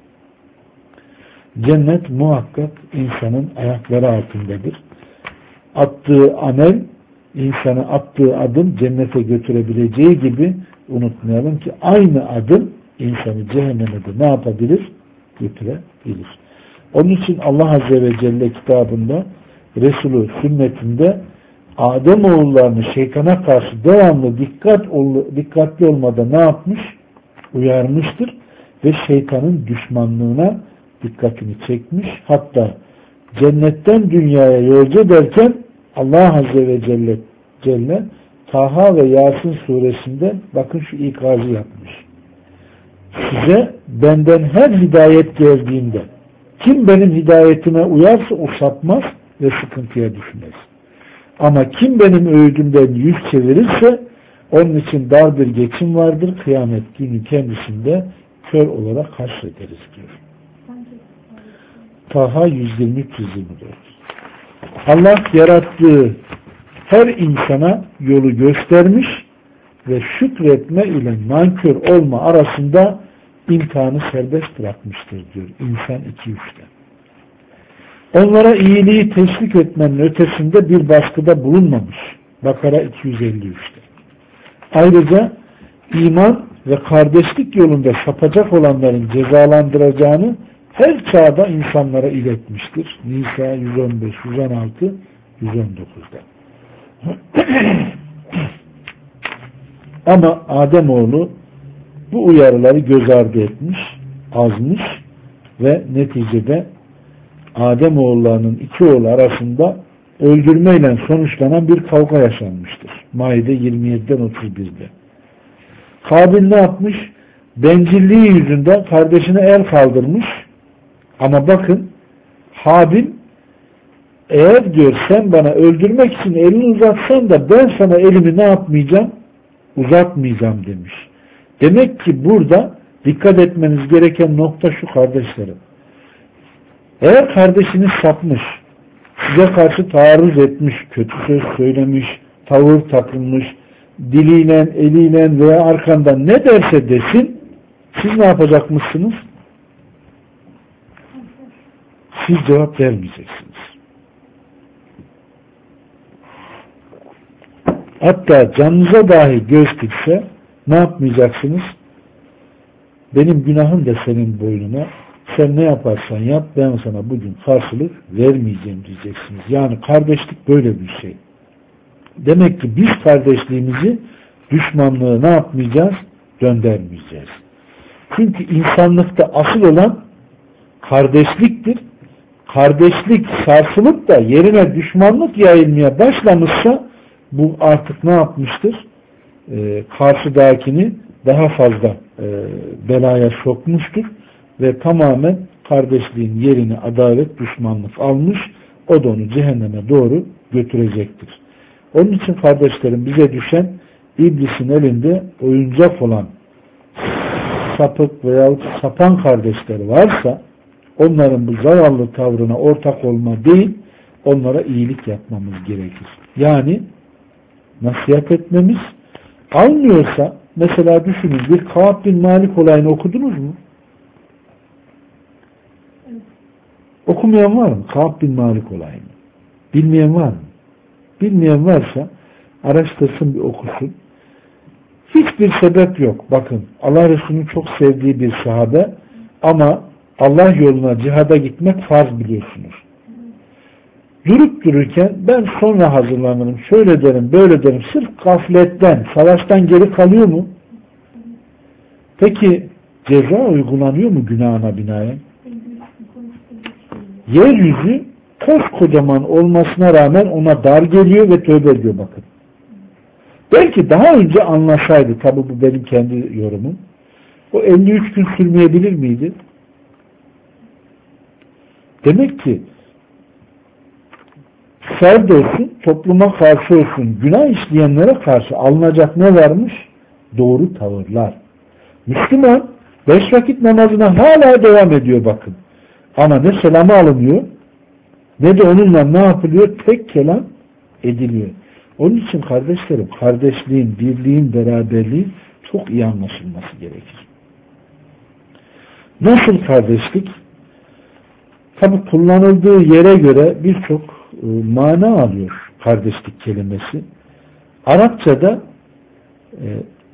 Cennet muhakkak insanın ayakları altındadır. Attığı amel, insanı attığı adım cennete götürebileceği gibi unutmayalım ki aynı adım insanı cehenneme de ne yapabilir? Götürebilir. Onun için Allah Azze ve Celle kitabında, Resulü sünnetinde Ademoğullarını şeytana karşı devamlı dikkat dikkatli olmada ne yapmış? Uyarmıştır ve şeytanın düşmanlığına dikkatini çekmiş. Hatta cennetten dünyaya yolcu ederken Allah Azze ve Celle, Celle Taha ve Yasin suresinde bakın şu ikazı yapmış. Size benden her hidayet geldiğinde kim benim hidayetime uyarsa o sapmaz ve sıkıntıya düşmez. Ama kim benim öğüdümden yüz çevirirse onun için dar bir geçim vardır. Kıyamet günü kendisinde kör olarak haşrederiz diyor. Taha yüz yirmi üç yüz yirmi dört. Allah yarattığı her insana yolu göstermiş ve şükretme ile nankör olma arasında imtihanı serbest bırakmıştır diyor. İnsan iki üçte. Onlara iyiliği teşvik etmenin ötesinde bir baskıda bulunmamış. Bakara iki yüz elli üçte. Ayrıca iman ve kardeşlik yolunda sapacak olanların cezalandıracağını her çağda insanlara iletmiştir. Nisa yüz on beş, yüz on altı, yüz on dokuzda. Ama Ademoğlu bu uyarıları göz ardı etmiş, azmış ve neticede Ademoğullarının iki oğlu arasında öldürmeyle sonuçlanan bir kavga yaşanmıştır. Maide yirmi yediden otuz birde. Kabil ne yapmış? Bencilliği yüzünden kardeşine el kaldırmış Ama bakın Habil eğer diyor sen bana öldürmek için elini uzatsan da ben sana elimi ne yapmayacağım? Uzatmayacağım demiş. Demek ki burada dikkat etmeniz gereken nokta şu kardeşlerim. Eğer kardeşiniz sapmış, size karşı taarruz etmiş, kötü söz söylemiş, tavır takılmış, diliyle, eliyle veya arkandan ne derse desin, siz ne yapacakmışsınız? Siz cevap vermeyeceksiniz. Hatta canınıza dahi göz dikse ne yapmayacaksınız? Benim günahım da senin boynuna, sen ne yaparsan yap ben sana bugün karşılık vermeyeceğim diyeceksiniz. Yani kardeşlik böyle bir şey. Demek ki biz kardeşliğimizi düşmanlığı ne yapmayacağız? Döndürmeyeceğiz. Çünkü insanlıkta asıl olan kardeşliktir. Kardeşlik sarsılıp da yerine düşmanlık yayılmaya başlamışsa bu artık ne yapmıştır? Ee, karşıdakini daha fazla e, belaya sokmuştur ve tamamen kardeşliğin yerini adalet, düşmanlık almış, o da onu cehenneme doğru götürecektir. Onun için kardeşlerim bize düşen iblisin elinde oyuncak olan sapık veyahut sapan kardeşleri varsa onların bu zavallı tavrına ortak olma değil, onlara iyilik yapmamız gerekir. Yani nasihat etmemiz, almıyorsa mesela düşünün bir Kâb bin Malik olayını okudunuz mu? Evet. Okumayan var mı? Kâb bin Malik olayını. Bilmeyen var mı? Bilmeyen varsa araştırsın bir okusun. Hiçbir sebep yok. Bakın Allah Resulü'nün çok sevdiği bir sahabe ama Allah yoluna cihada gitmek farz biliyorsunuz. Durup dururken ben sonra hazırlanırım, şöyle derim, böyle derim. Sırf gafletten, savaştan geri kalıyor mu? Peki ceza uygulanıyor mu günahına binaen? Yeryüzü koskocaman olmasına rağmen ona dar geliyor ve tövbe ediyor bakın. Belki daha önce anlasaydı, tabi bu benim kendi yorumum, o elli üç gün sürmeyebilir miydi? Demek ki ferd olsun, topluma karşı olsun, günah işleyenlere karşı alınacak ne varmış? Doğru tavırlar. Müslüman beş vakit namazına hala devam ediyor bakın. Ama ne selamı alınıyor, ne de onunla ne yapılıyor? Tek kelam ediliyor. Onun için kardeşlerim, kardeşliğin, birliğin, beraberliğin çok iyi anlaşılması gerekir. Nasıl kardeşlik? Tabi kullanıldığı yere göre birçok e, mana alıyor kardeşlik kelimesi. Arapçada e,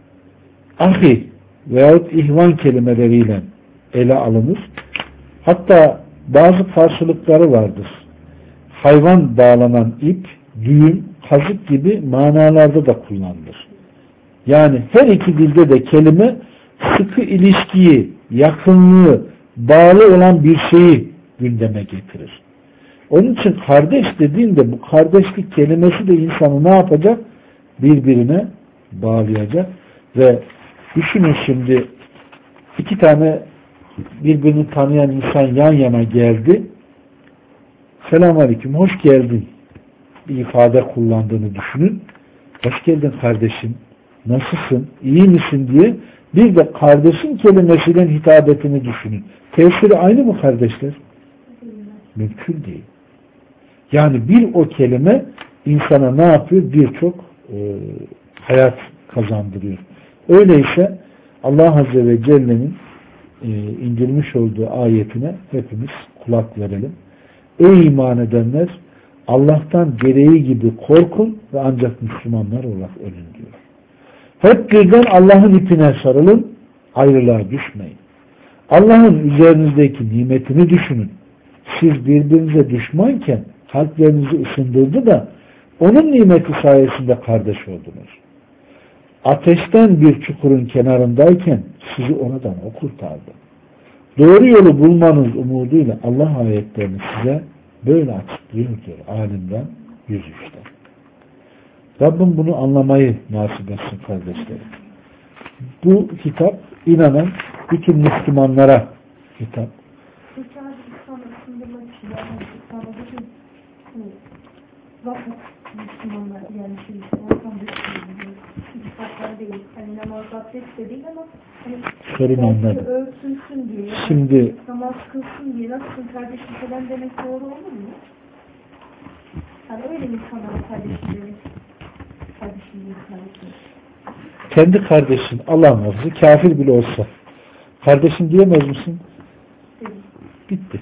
ahi veyahut ihvan kelimeleriyle ele alınır. Hatta bazı karşılıkları vardır. Hayvan bağlanan ip, düğüm, kazık gibi manalarda da kullanılır. Yani her iki dilde de kelime sıkı ilişkiyi, yakınlığı, bağlı olan bir şeyi gündeme getirir. Onun için kardeş dediğinde bu kardeşlik kelimesi de insanı ne yapacak? Birbirine bağlayacak ve düşünün şimdi iki tane birbirini tanıyan insan yan yana geldi. Selamünaleyküm, hoş geldin bir ifade kullandığını düşünün. Hoş geldin kardeşim, nasılsın, iyi misin diye bir de kardeşin kelimesiyle hitabetini düşünün. Tesiri aynı mı kardeşler? Mümkün değil. Yani bir o kelime insana ne yapıyor? Birçok e, hayat kazandırıyor. Öyleyse Allah Azze ve Celle'nin e, indirmiş olduğu ayetine hepimiz kulak verelim. Ey iman edenler, Allah'tan gereği gibi korkun ve ancak Müslümanlar olarak ölün diyor. Hep birden Allah'ın ipine sarılın, ayrılığa düşmeyin. Allah'ın üzerinizdeki nimetini düşünün. Siz birbirinize düşmanken kalplerinizi ısındırdı da onun nimeti sayesinde kardeş oldunuz. Ateşten bir çukurun kenarındayken sizi oradan o kurtardı. Doğru yolu bulmanız umuduyla Allah ayetlerini size böyle açıklıyor diyor alimden yüz üçte. Rabbim bunu anlamayı nasip etsin kardeşlerim. Bu kitap inanan bütün Müslümanlara hitap. Peki abi vakit Müslümanlar yani şey ortam düşünüyor. İstaklar değil. Hani namaz abdest de değil ama hani sorun anladım. Örtünsün diye. Yani şimdi namaz kılsın diye nasılsın kardeşim falan demek doğru olur mu? Hani öyle insanlara kardeşim demek. Kardeşim değil kardeşim. Kendi kardeşin Allah muhafızı kafir bile olsa kardeşin diyemez misin? Evet. Bitti.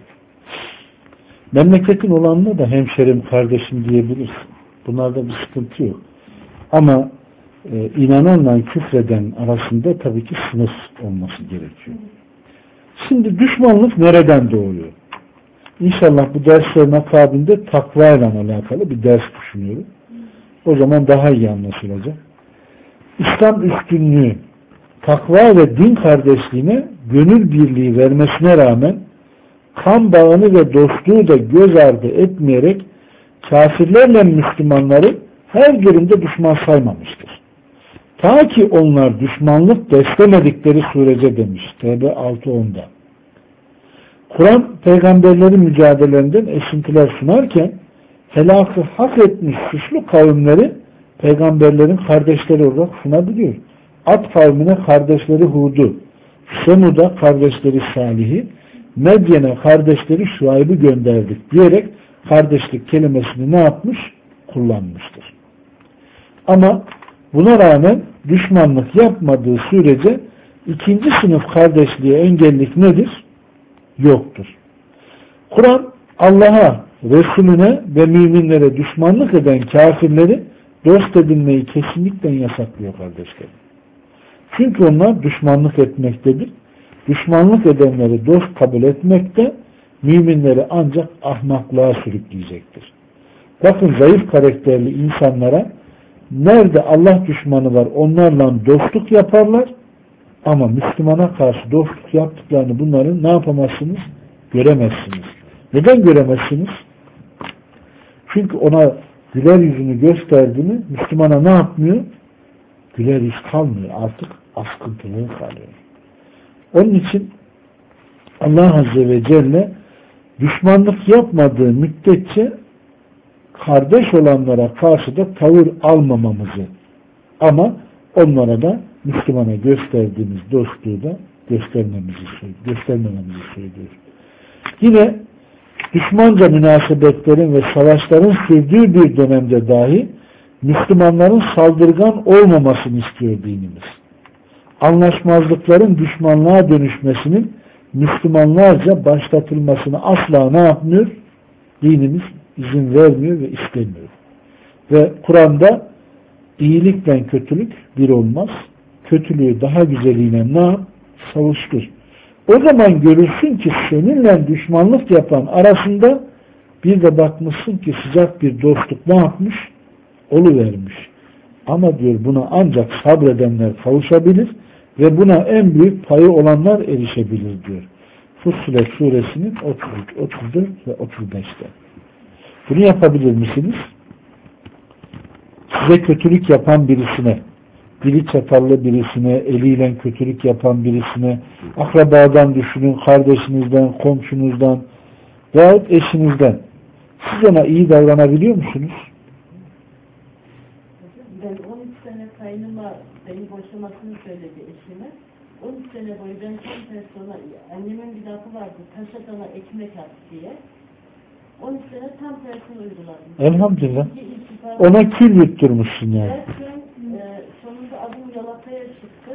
Memleketin olanına da hemşerim kardeşim diyebilirsin. Bunlarda bir sıkıntı yok. Ama e, inananla küfreden arasında tabii ki sınıf olması gerekiyor. Şimdi düşmanlık nereden doğuyor? İnşallah bu derslerin akabinde takva ile alakalı bir ders düşünüyorum. O zaman daha iyi anlaşılacak. İslam üstünlüğü, takva ve din kardeşliğine gönül birliği vermesine rağmen kan bağını ve dostluğu da göz ardı etmeyerek kafirlerle Müslümanları her durumda düşman saymamıştır. Ta ki onlar düşmanlık beslemedikleri sürece demiş. Tevbe altı onda. Kur'an peygamberlerin mücadelelerinden esintiler sunarken helakı hak etmiş suçlu kavimleri peygamberlerin kardeşleri olarak sunabiliyor. Ad kavmine kardeşleri Hud'u, Semud'a kardeşleri Salih'i, Medyen'e kardeşleri Şuayb'ı gönderdik diyerek kardeşlik kelimesini ne yapmış? Kullanmıştır. Ama buna rağmen düşmanlık yapmadığı sürece ikinci sınıf kardeşliğe engellik nedir? Yoktur. Kur'an Allah'a, Resulüne ve müminlere düşmanlık eden kafirleri dost edinmeyi kesinlikle yasaklıyor kardeşlerim. Çünkü onlar düşmanlık etmektedir. Düşmanlık edenleri dost kabul etmekte müminleri ancak ahmaklığa sürükleyecektir. Bakın zayıf karakterli insanlara nerede Allah düşmanı var onlarla dostluk yaparlar ama Müslümana karşı dostluk yaptıklarını bunların ne yapamazsınız? Göremezsiniz. Neden göremezsiniz? Çünkü ona güler yüzünü gösterdiğini Müslümana ne yapmıyor? Güler yüz kalmıyor. Artık askıntılığı kalıyor. Onun için Allah Azze ve Celle düşmanlık yapmadığı müddetçe kardeş olanlara karşı da tavır almamamızı ama onlara da Müslümana gösterdiğimiz dostluğu da göstermemizi, göstermememizi söylüyor. Yine düşmanca münasebetlerin ve savaşların sürdüğü bir dönemde dahi Müslümanların saldırgan olmamasını istiyor dinimiz. Anlaşmazlıkların düşmanlığa dönüşmesinin Müslümanlarca başlatılmasını asla ne yapmıyor? Dinimiz izin vermiyor ve istemiyor. Ve Kur'an'da iyilikle kötülük bir olmaz. Kötülüğü daha güzeliyle ne yap? Savuştur. O zaman görürsün ki seninle düşmanlık yapan arasında bir de bakmışsın ki sıcak bir dostluk ne yapmış? Oluvermiş. Ama diyor buna ancak sabredenler kavuşabilir ve buna en büyük payı olanlar erişebilir diyor. Fussilet suresinin otuz üç, otuz dört ve otuz beşte. Bunu yapabilir misiniz? Size kötülük yapan birisine, dili çatallı birisine, eliyle kötülük yapan birisine, akrabadan düşünün, kardeşinizden, komşunuzdan veyahut eşinizden. Siz ona iyi davranabiliyor musunuz? Ben on üç sene kaynıma beni boşamasını söyledi eşime. on üç sene boyu ben tam tersi ona, annemin bir lafı vardı, taşa dana ekmek at diye. on üç sene tam tersini uyguladım. Elhamdülillah. Ona kül yutturmuşsun yani. Derken e, sonunda adım Yalata'ya çıktı.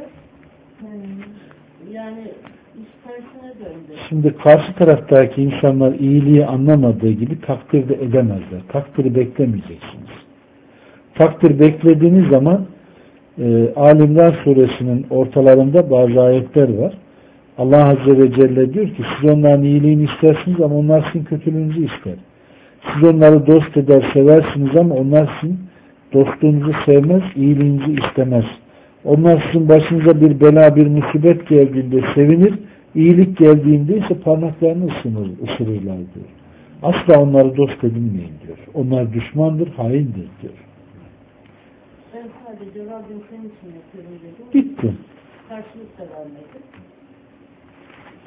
Yani iş tersine döndü. Şimdi karşı taraftaki insanlar iyiliği anlamadığı gibi takdir de edemezler. Takdiri beklemeyeceksiniz. Takdir beklediğiniz zaman e, Alimran suresinin ortalarında bazı ayetler var. Allah Azze ve Celle diyor ki siz onların iyiliğini istersiniz ama onlar sizin kötülüğünüzü ister. Siz onları dost eder seversiniz ama onlar sizin dostluğunuzu sevmez, iyiliğinizi istemez. Onlar sizin başınıza bir bela, bir musibet geldiğinde sevinir, iyilik geldiğinde ise parmaklarını ısınır, ısırırlar diyor. Asla onları dost edinmeyin diyor. Onlar düşmandır, haindir diyor. Ben sadece Rabbim senin için yapıyorum dedim. Bitti. Karşılık da vermedi.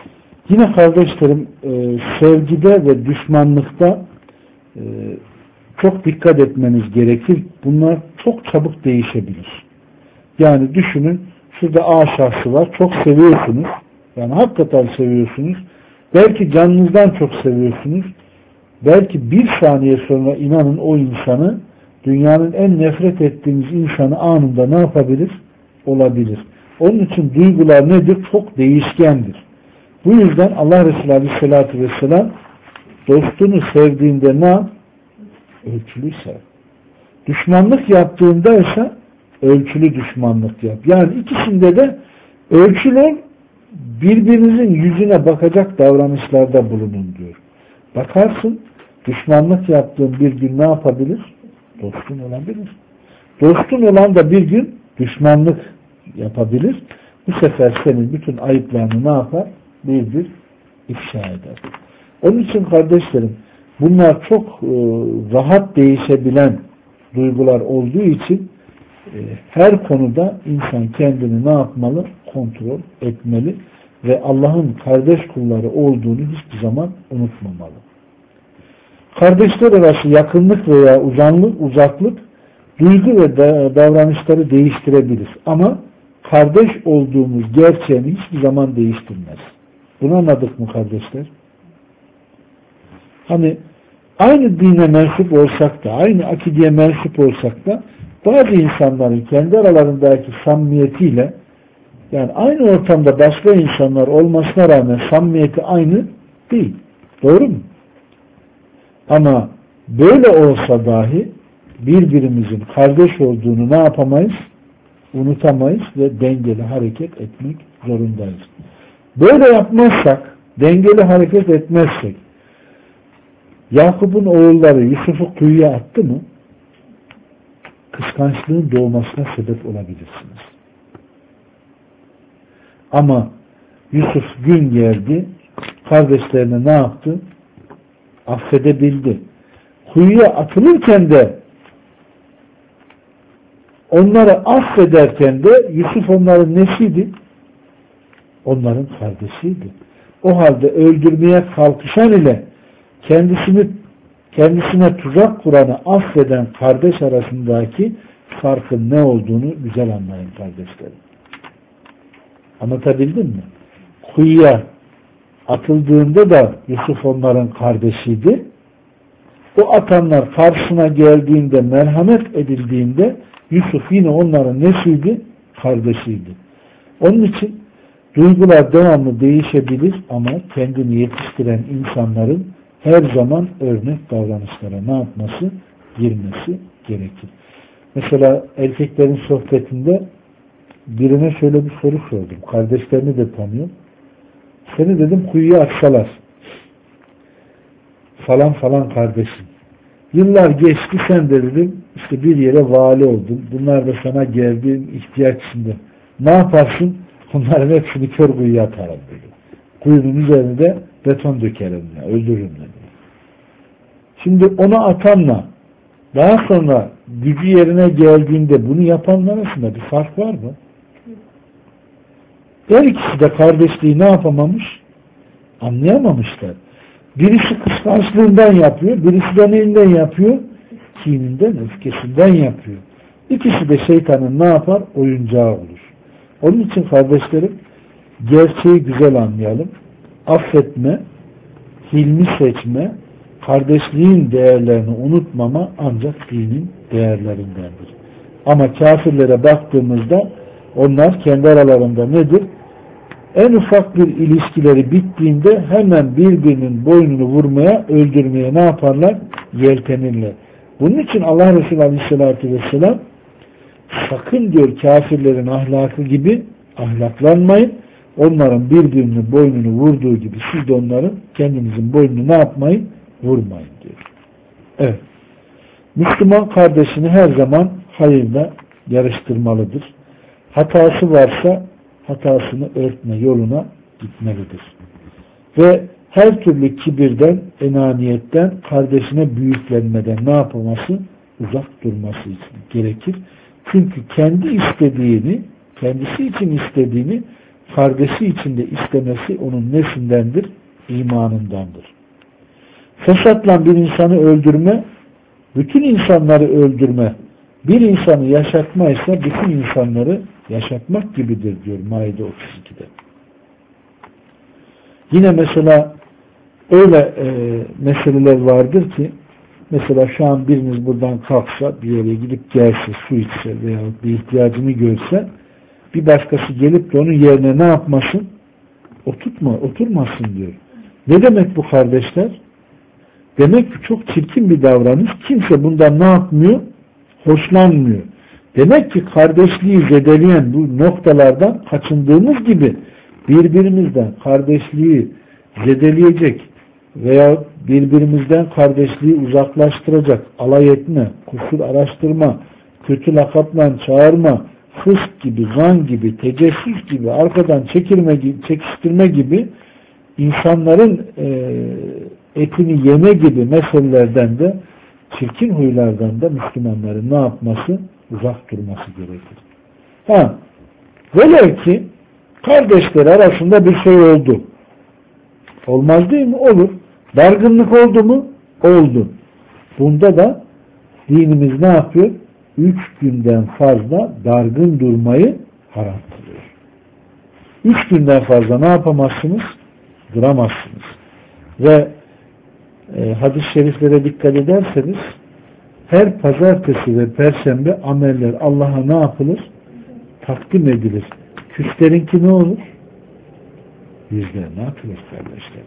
Yine kardeşlerim e, sevgide ve düşmanlıkta e, çok dikkat etmeniz gerekir. Bunlar çok çabuk değişebilir. Yani düşünün, şurada A şahsı var, çok seviyorsunuz. Yani hakikaten seviyorsunuz. Belki canınızdan çok seviyorsunuz. Belki bir saniye sonra inanın o insanı, dünyanın en nefret ettiğiniz insanı anında ne yapabilir? Olabilir. Onun için duygular nedir? Çok değişkendir. Bu yüzden Allah Resulü Aleyhisselatü Vesselam dostunu sevdiğinde ne yap? Ölçülü sev. Düşmanlık yaptığında ise ölçülü düşmanlık yap. Yani ikisinde de ölçülü ol, birbirinizin yüzüne bakacak davranışlarda bulunun diyor. Bakarsın, düşmanlık yaptığın bir gün ne yapabilir? Dostun olabilir. Dostun olan da bir gün düşmanlık yapabilir. Bu sefer senin bütün ayıplarını ne yapar? Bir bir ifşa eder. Onun için kardeşlerim, bunlar çok e, rahat değişebilen duygular olduğu için e, her konuda insan kendini ne yapmalı? Kontrol etmeli ve Allah'ın kardeş kulları olduğunu hiçbir zaman unutmamalı. Kardeşler arası yakınlık veya uzanlık, uzaklık duygu ve davranışları değiştirebilir. Ama kardeş olduğumuz gerçeğini hiçbir zaman değiştirmez. Bunu anladık mı kardeşler? Hani aynı dine mensup olsak da, aynı akideye mensup olsak da bazı insanların kendi aralarındaki samimiyetiyle, yani aynı ortamda başka insanlar olmasına rağmen samimiyeti aynı değil. Doğru mu? Ama böyle olsa dahi birbirimizin kardeş olduğunu ne yapamayız? Unutamayız ve dengeli hareket etmek zorundayız. Böyle yapmazsak, dengeli hareket etmezsek, Yakup'un oğulları Yusuf'u kuyuya attı mı? Kıskançlığın doğmasına sebep olabilirsiniz. Ama Yusuf gün geldi, kardeşlerine ne yaptı? Affedebildi. Kuyuya atılırken de onları affederken de Yusuf onların nesiydi? Onların kardeşiydi. O halde öldürmeye kalkışan ile kendisini kendisine tuzak kuranı affeden kardeş arasındaki farkın ne olduğunu güzel anlayın kardeşlerim. Anlatabildim mi? Kuyuya atıldığında da Yusuf onların kardeşiydi. O atanlar karşısına geldiğinde, merhamet edildiğinde Yusuf yine onların nesiydi? Kardeşiydi. Onun için duygular devamlı değişebilir ama kendini yetiştiren insanların her zaman örnek davranışlara ne yapması? Girmesi gerekir. Mesela erkeklerin sohbetinde birine şöyle bir soru sordum. Kardeşlerini de tanıyorum. Seni dedim kuyuya atsalar falan falan kardeşim. Yıllar geçti, sen de dedim işte bir yere vali oldun. Bunlar da sana geldiğin ihtiyaç içinde. Ne yaparsın? Bunların hepsini kör kuyuya atarım dedim. Kuyunun üzerine de beton dökerim ya, öldürürüm dedim. Şimdi onu atanla daha sonra gücü yerine geldiğinde bunu yapanlar arasında bir fark var mı? Her ikisi de kardeşliği ne yapamamış? Anlayamamışlar. Birisi kıskançlığından yapıyor, birisi de neyinden yapıyor? Kininden, öfkesinden yapıyor. İkisi de şeytanın ne yapar? Oyuncağı olur. Onun için kardeşlerim, gerçeği güzel anlayalım. Affetme, hilmi seçme, kardeşliğin değerlerini unutmama ancak dinin değerlerindendir. Ama kafirlere baktığımızda onlar kendi aralarında nedir? En ufak bir ilişkileri bittiğinde hemen birbirinin boynunu vurmaya, öldürmeye ne yaparlar? Yeltenirler. Bunun için Allah Resulü Aleyhisselatü Vesselam sakın diyor kafirlerin ahlakı gibi ahlaklanmayın. Onların birbirinin boynunu vurduğu gibi siz de onların kendinizin boynunu ne yapmayın? Vurmayın diyor. Evet. Müslüman kardeşini her zaman hayırla yarıştırmalıdır. Hatası varsa hatasını örtme yoluna gitmelidir. Ve her türlü kibirden, enaniyetten, kardeşine büyüklenmeden ne yapılması? Uzak durması için gerekir. Çünkü kendi istediğini, kendisi için istediğini, kardeşi için de istemesi onun nesindendir? İmanındandır. Fesatla bir insanı öldürme, Bütün insanları öldürme, bir insanı yaşatma ise bütün insanları yaşatmak gibidir diyor Maide otuz ikide. Yine mesela öyle e, meseleler vardır ki mesela şu an biriniz buradan kalksa bir yere gidip gelse, su içse veya bir ihtiyacını görse bir başkası gelip de onun yerine ne yapmasın? Oturtma, oturmasın diyor. Ne demek bu kardeşler? Demek ki çok çirkin bir davranış. Kimse bundan ne yapmıyor? Hoşlanmıyor. Demek ki kardeşliği zedeleyen bu noktalardan kaçındığımız gibi birbirimizden kardeşliği zedeleyecek veya birbirimizden kardeşliği uzaklaştıracak alay etme, kusur araştırma, kötü lakapla çağırma, fısk gibi, zan gibi, tecessüs gibi, arkadan çekirme gibi, çekiştirme gibi insanların e, etini yeme gibi meselelerden de çirkin huylardan da Müslümanların ne yapması? Uzak durması gerekir. Ha, velev ki kardeşler arasında bir şey oldu. Olmaz değil mi? Olur. Dargınlık oldu mu? Oldu. Bunda da dinimiz ne yapıyor? Üç günden fazla dargın durmayı haram kılıyor. Üç günden fazla ne yapamazsınız? Duramazsınız. Ve e, hadis-i şeriflere dikkat ederseniz her pazartesi ve perşembe ameller Allah'a ne yapılır? Takdim edilir. Küslerinki ne olur? Yüzlerine atılır kardeşler.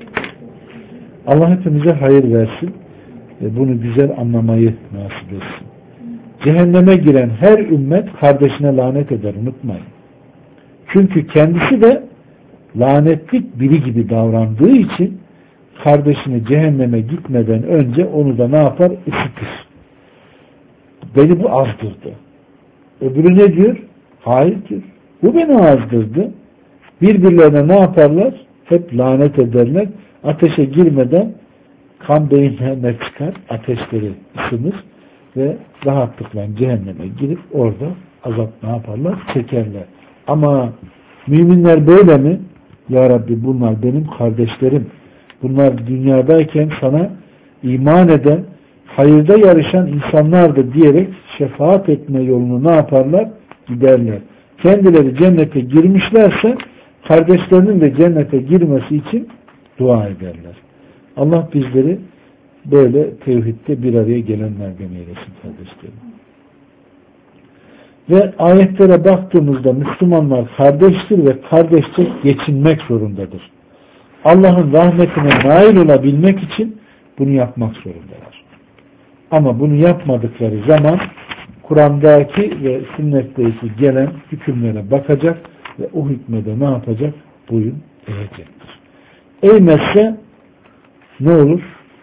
Allah hepimize hayır versin ve bunu güzel anlamayı nasip etsin. Cehenneme giren her ümmet kardeşine lanet eder, unutmayın. Çünkü kendisi de lanetlik biri gibi davrandığı için kardeşini cehenneme gitmeden önce onu da ne yapar? Isıtır. Beni bu azdırdı. Öbürü ne diyor? Hayır diyor. Bu beni azdırdı. Birbirlerine ne yaparlar? Hep lanet ederler. Ateşe girmeden kan beyinlerine çıkar. Ateşleri ısınır ve rahatlıkla cehenneme girip orada azap ne yaparlar? Çekerler. Ama müminler böyle mi? Ya Rabbi bunlar benim kardeşlerim. Bunlar dünyadayken sana iman eden, hayırda yarışan insanlardı diyerek şefaat etme yolunu ne yaparlar? Giderler. Kendileri cennete girmişlerse kardeşlerinin de cennete girmesi için dua ederler. Allah bizleri böyle tevhidde bir araya gelenlerden eylesin kardeşlerim. Ve ayetlere baktığımızda Müslümanlar kardeştir ve kardeşçe geçinmek zorundadır. Allah'ın rahmetine nail olabilmek için bunu yapmak zorundalar. Ama bunu yapmadıkları zaman Kur'an'daki ve sünnetteki gelen hükümlere bakacak ve o hükmede ne yapacak? Boyun eğecektir. Eğmezse ne olur?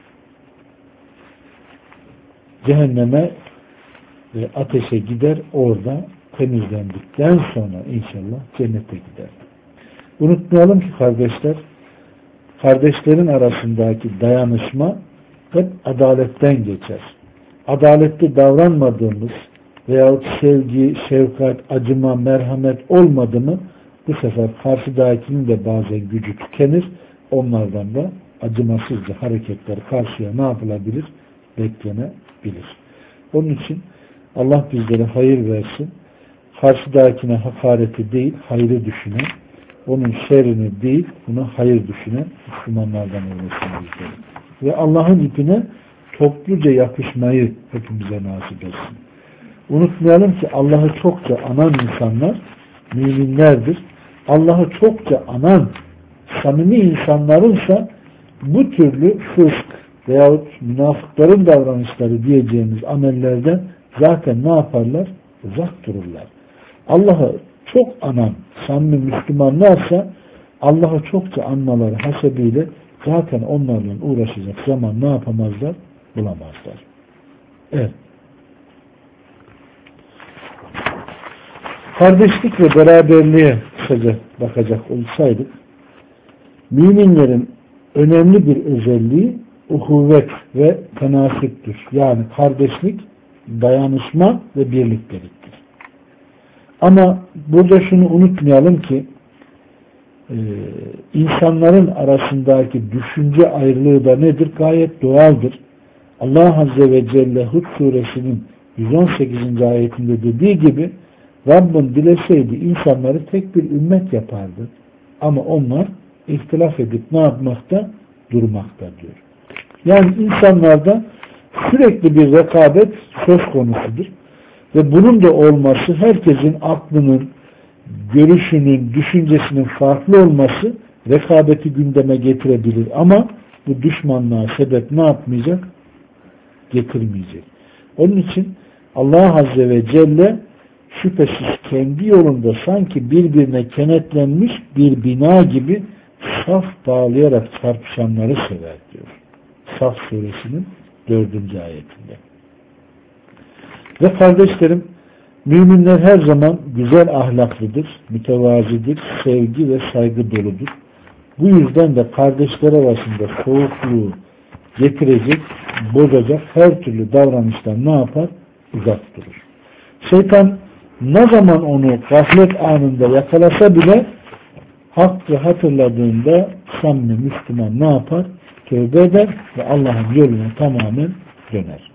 Cehenneme ve ateşe gider, orada temizlendikten sonra inşallah cennete gider. Unutmayalım ki kardeşler, kardeşlerin arasındaki dayanışma hep adaletten geçer. Adaletli davranmadığımız veyahut sevgi, şefkat, acıma, merhamet olmadı mı bu sefer karşıdakinin de bazen gücü tükenir. Onlardan da acımasızca hareketler karşıya ne yapılabilir? Beklenebilir. Onun için Allah bizlere hayır versin. Karşıdakine hakareti değil, hayrı düşünen, onun şerrini değil, buna hayır düşünen Müslümanlardan olmasını bizlere. Ve Allah'ın ipine topluca yapışmayı hepimize nasip etsin. Unutmayalım ki Allah'ı çokça anan insanlar müminlerdir. Allah'ı çokça anan samimi insanlarınsa bu türlü fısk veyahut münafıkların davranışları diyeceğimiz amellerden zaten ne yaparlar? Uzak dururlar. Allah'ı çok anan samimi Müslümanlarsa Allah'ı çokça anmaları hasebiyle zaten onlarla uğraşacak zaman ne yapamazlar? Bulamazlar. Evet. Kardeşlik ve beraberliğe kısaca bakacak olsaydık, müminlerin önemli bir özelliği uhuvvet ve tenasiptir. Yani kardeşlik, dayanışma ve birlikteliktir. Ama burada şunu unutmayalım ki e, insanların arasındaki düşünce ayrılığı da nedir? Gayet doğaldır. Allah Azze ve Celle Hud suresinin yüz on sekizinci ayetinde dediği gibi Rabbim dileseydi insanları tek bir ümmet yapardı. Ama onlar ihtilaf edip ne yapmakta? Durmakta diyor. Yani insanlarda sürekli bir rekabet söz konusudur. Ve bunun da olması herkesin aklının, görüşünün, düşüncesinin farklı olması rekabeti gündeme getirebilir. Ama bu düşmanlığa sebep ne yapmayacak? Getirmeyecek. Onun için Allah Azze ve Celle şüphesiz kendi yolunda sanki birbirine kenetlenmiş bir bina gibi saf bağlayarak çarpışanları sever diyor. Saf suresinin dördüncü ayetinde. Ve kardeşlerim, müminler her zaman güzel ahlaklıdır, mütevazidir, sevgi ve saygı doludur. Bu yüzden de kardeşler arasında soğukluğu getirecek, bozacak her türlü davranıştan ne yapar? Uzak durur. Şeytan ne zaman onu gaflet anında yakalasa bile hakkı hatırladığında samimi Müslüman ne yapar? Tövbe eder ve Allah'ın yoluna tamamen döner.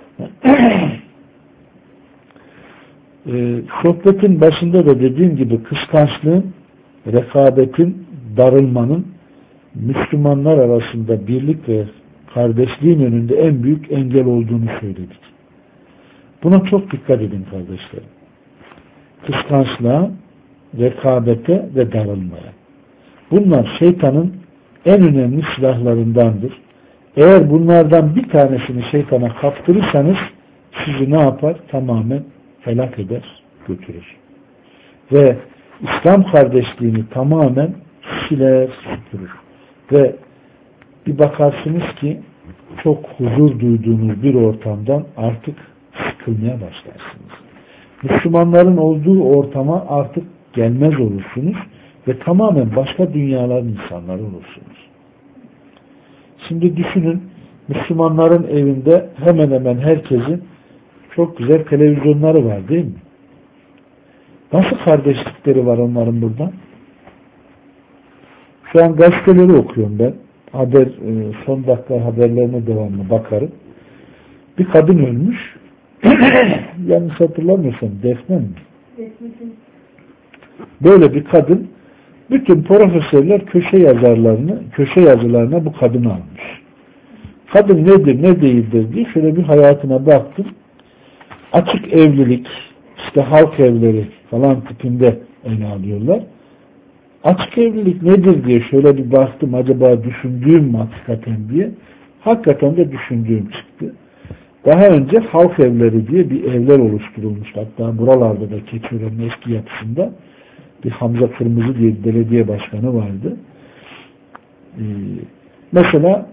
Ee, sohbetin başında da dediğim gibi kıskançlığın, rekabetin, darılmanın Müslümanlar arasında birlik ve kardeşliğin önünde en büyük engel olduğunu söyledik. Buna çok dikkat edin kardeşlerim. Kıskançlığa, rekabete ve darılmaya. Bunlar şeytanın en önemli silahlarındandır. Eğer bunlardan bir tanesini şeytana kaptırırsanız sizi ne yapar? Tamamen helak eder, götürür. Ve İslam kardeşliğini tamamen siler, süpürür. Ve bir bakarsınız ki çok huzur duyduğunuz bir ortamdan artık sıkılmaya başlarsınız. Müslümanların olduğu ortama artık gelmez olursunuz ve tamamen başka dünyaların insanları olursunuz. Şimdi düşünün, Müslümanların evinde hemen hemen herkesin çok güzel televizyonları var değil mi? Nasıl kardeşlikleri var onların burada? Şu an gazeteleri okuyorum ben. Haber, son dakika haberlerine devamlı bakarım. Bir kadın ölmüş. Yanlış hatırlamıyorsam Defne mi? Böyle bir kadın, bütün profesörler köşe yazarlarını, köşe yazılarına bu kadını almış. Kadın nedir, ne değildir diye şöyle bir hayatına baktım. Açık evlilik, işte halk evleri falan tipinde ele alıyorlar. Açık evlilik nedir diye şöyle bir baktım, acaba düşündüğüm mü hakikaten diye. Hakikaten de düşündüğüm çıktı. Daha önce halk evleri diye bir evler oluşturulmuş. Hatta buralarda da Keçiören'in eski yapısında bir Hamza Kırmızı diye bir belediye başkanı vardı. Ee, mesela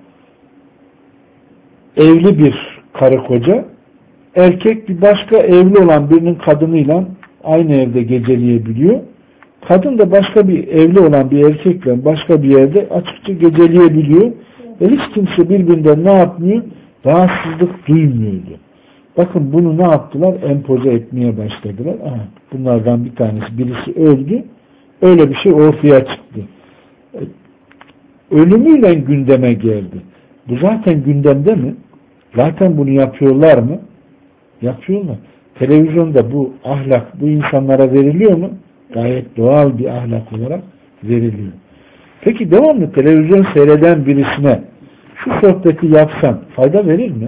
evli bir karı koca, erkek bir başka evli olan birinin kadınıyla aynı evde geceleyebiliyor. Kadın da başka bir evli olan bir erkekle başka bir yerde açıkça geceleyebiliyor. Ve hiç kimse birbirinden ne yapmıyor? Rahatsızlık duymuyordu. Bakın bunu ne yaptılar? Empoze etmeye başladılar. Aha, bunlardan bir tanesi, birisi öldü. Öyle bir şey ortaya çıktı. Ölümüyle gündeme geldi. Bu zaten gündemde mi? Zaten bunu yapıyorlar mı? Yapıyorlar. Televizyonda bu ahlak bu insanlara veriliyor mu? Gayet doğal bir ahlak olarak veriliyor. Peki devamlı televizyon seyreden birisine şu sohbeti yapsan fayda verir mi?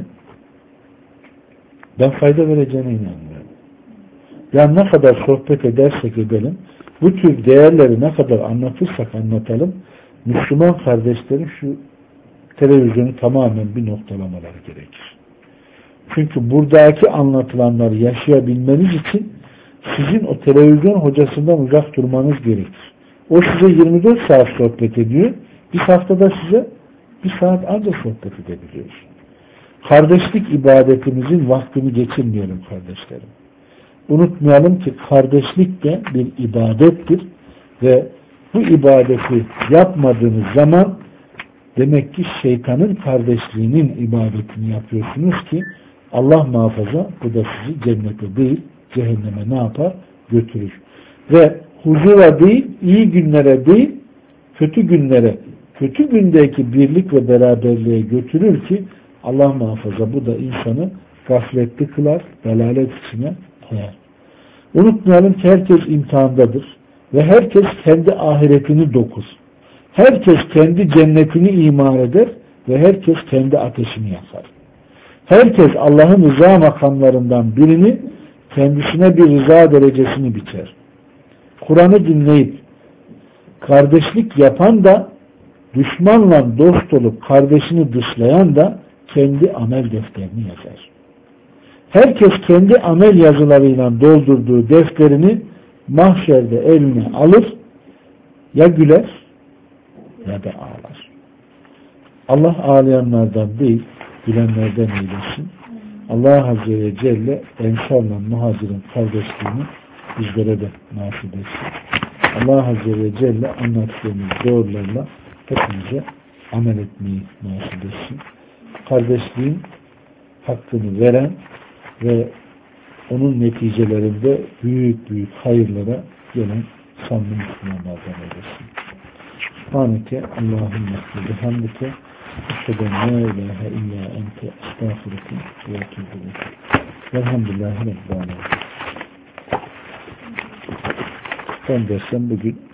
Ben fayda vereceğine inanmıyorum. Yani ne kadar sohbet edersek edelim, bu tür değerleri ne kadar anlatırsak anlatalım, Müslüman kardeşlerin şu televizyonu tamamen bir noktalamaları gerekir. Çünkü buradaki anlatılanları yaşayabilmeniz için sizin o televizyon hocasından uzak durmanız gerekir. O size yirmi dört saat sohbet ediyor. Bir haftada size bir saat ancak sohbet edebiliyoruz. Kardeşlik ibadetimizin vaktini geçirmeyelim kardeşlerim. Unutmayalım ki kardeşlik de bir ibadettir ve bu ibadeti yapmadığınız zaman demek ki şeytanın kardeşliğinin ibadetini yapıyorsunuz ki Allah muhafaza bu da sizi cennete değil cehenneme ne yapar? Götürür. Ve huzura değil, iyi günlere değil, kötü günlere, kötü gündeki birlik ve beraberliğe götürür ki Allah muhafaza bu da insanı gafletli kılar, dalalet içine koyar. Unutmayalım ki herkes imtihandadır ve herkes kendi ahiretini dokur. Herkes kendi cennetini imar eder ve herkes kendi ateşini yakar. Herkes Allah'ın rıza makamlarından birini kendisine bir rıza derecesini biçer. Kur'an'ı dinleyip kardeşlik yapan da düşmanla dost olup kardeşini dışlayan da kendi amel defterini yazar. Herkes kendi amel yazılarıyla doldurduğu defterini mahşerde eline alır, ya güler ya da ağlar. Allah ağlayanlardan değil, gülenlerden eylesin. Allah Azze ve Celle Ensar'la Muhacir'in kardeşliğini bizlere de nasip etsin. Allah Azze ve Celle anlattığımız doğrularla hepimize amel etmeyi nasip etsin. Kardeşliğin hakkını veren ve onun neticelerinde büyük büyük hayırlara gelen samimi Müslümanlardan eylesin. Subhaneke Allahümme ve bihamdike eşheden la ilahe illa ente estağfurike ve etûbü ileyk. Velhamdülillahi Rabbil âlemin. Ben dersem bugün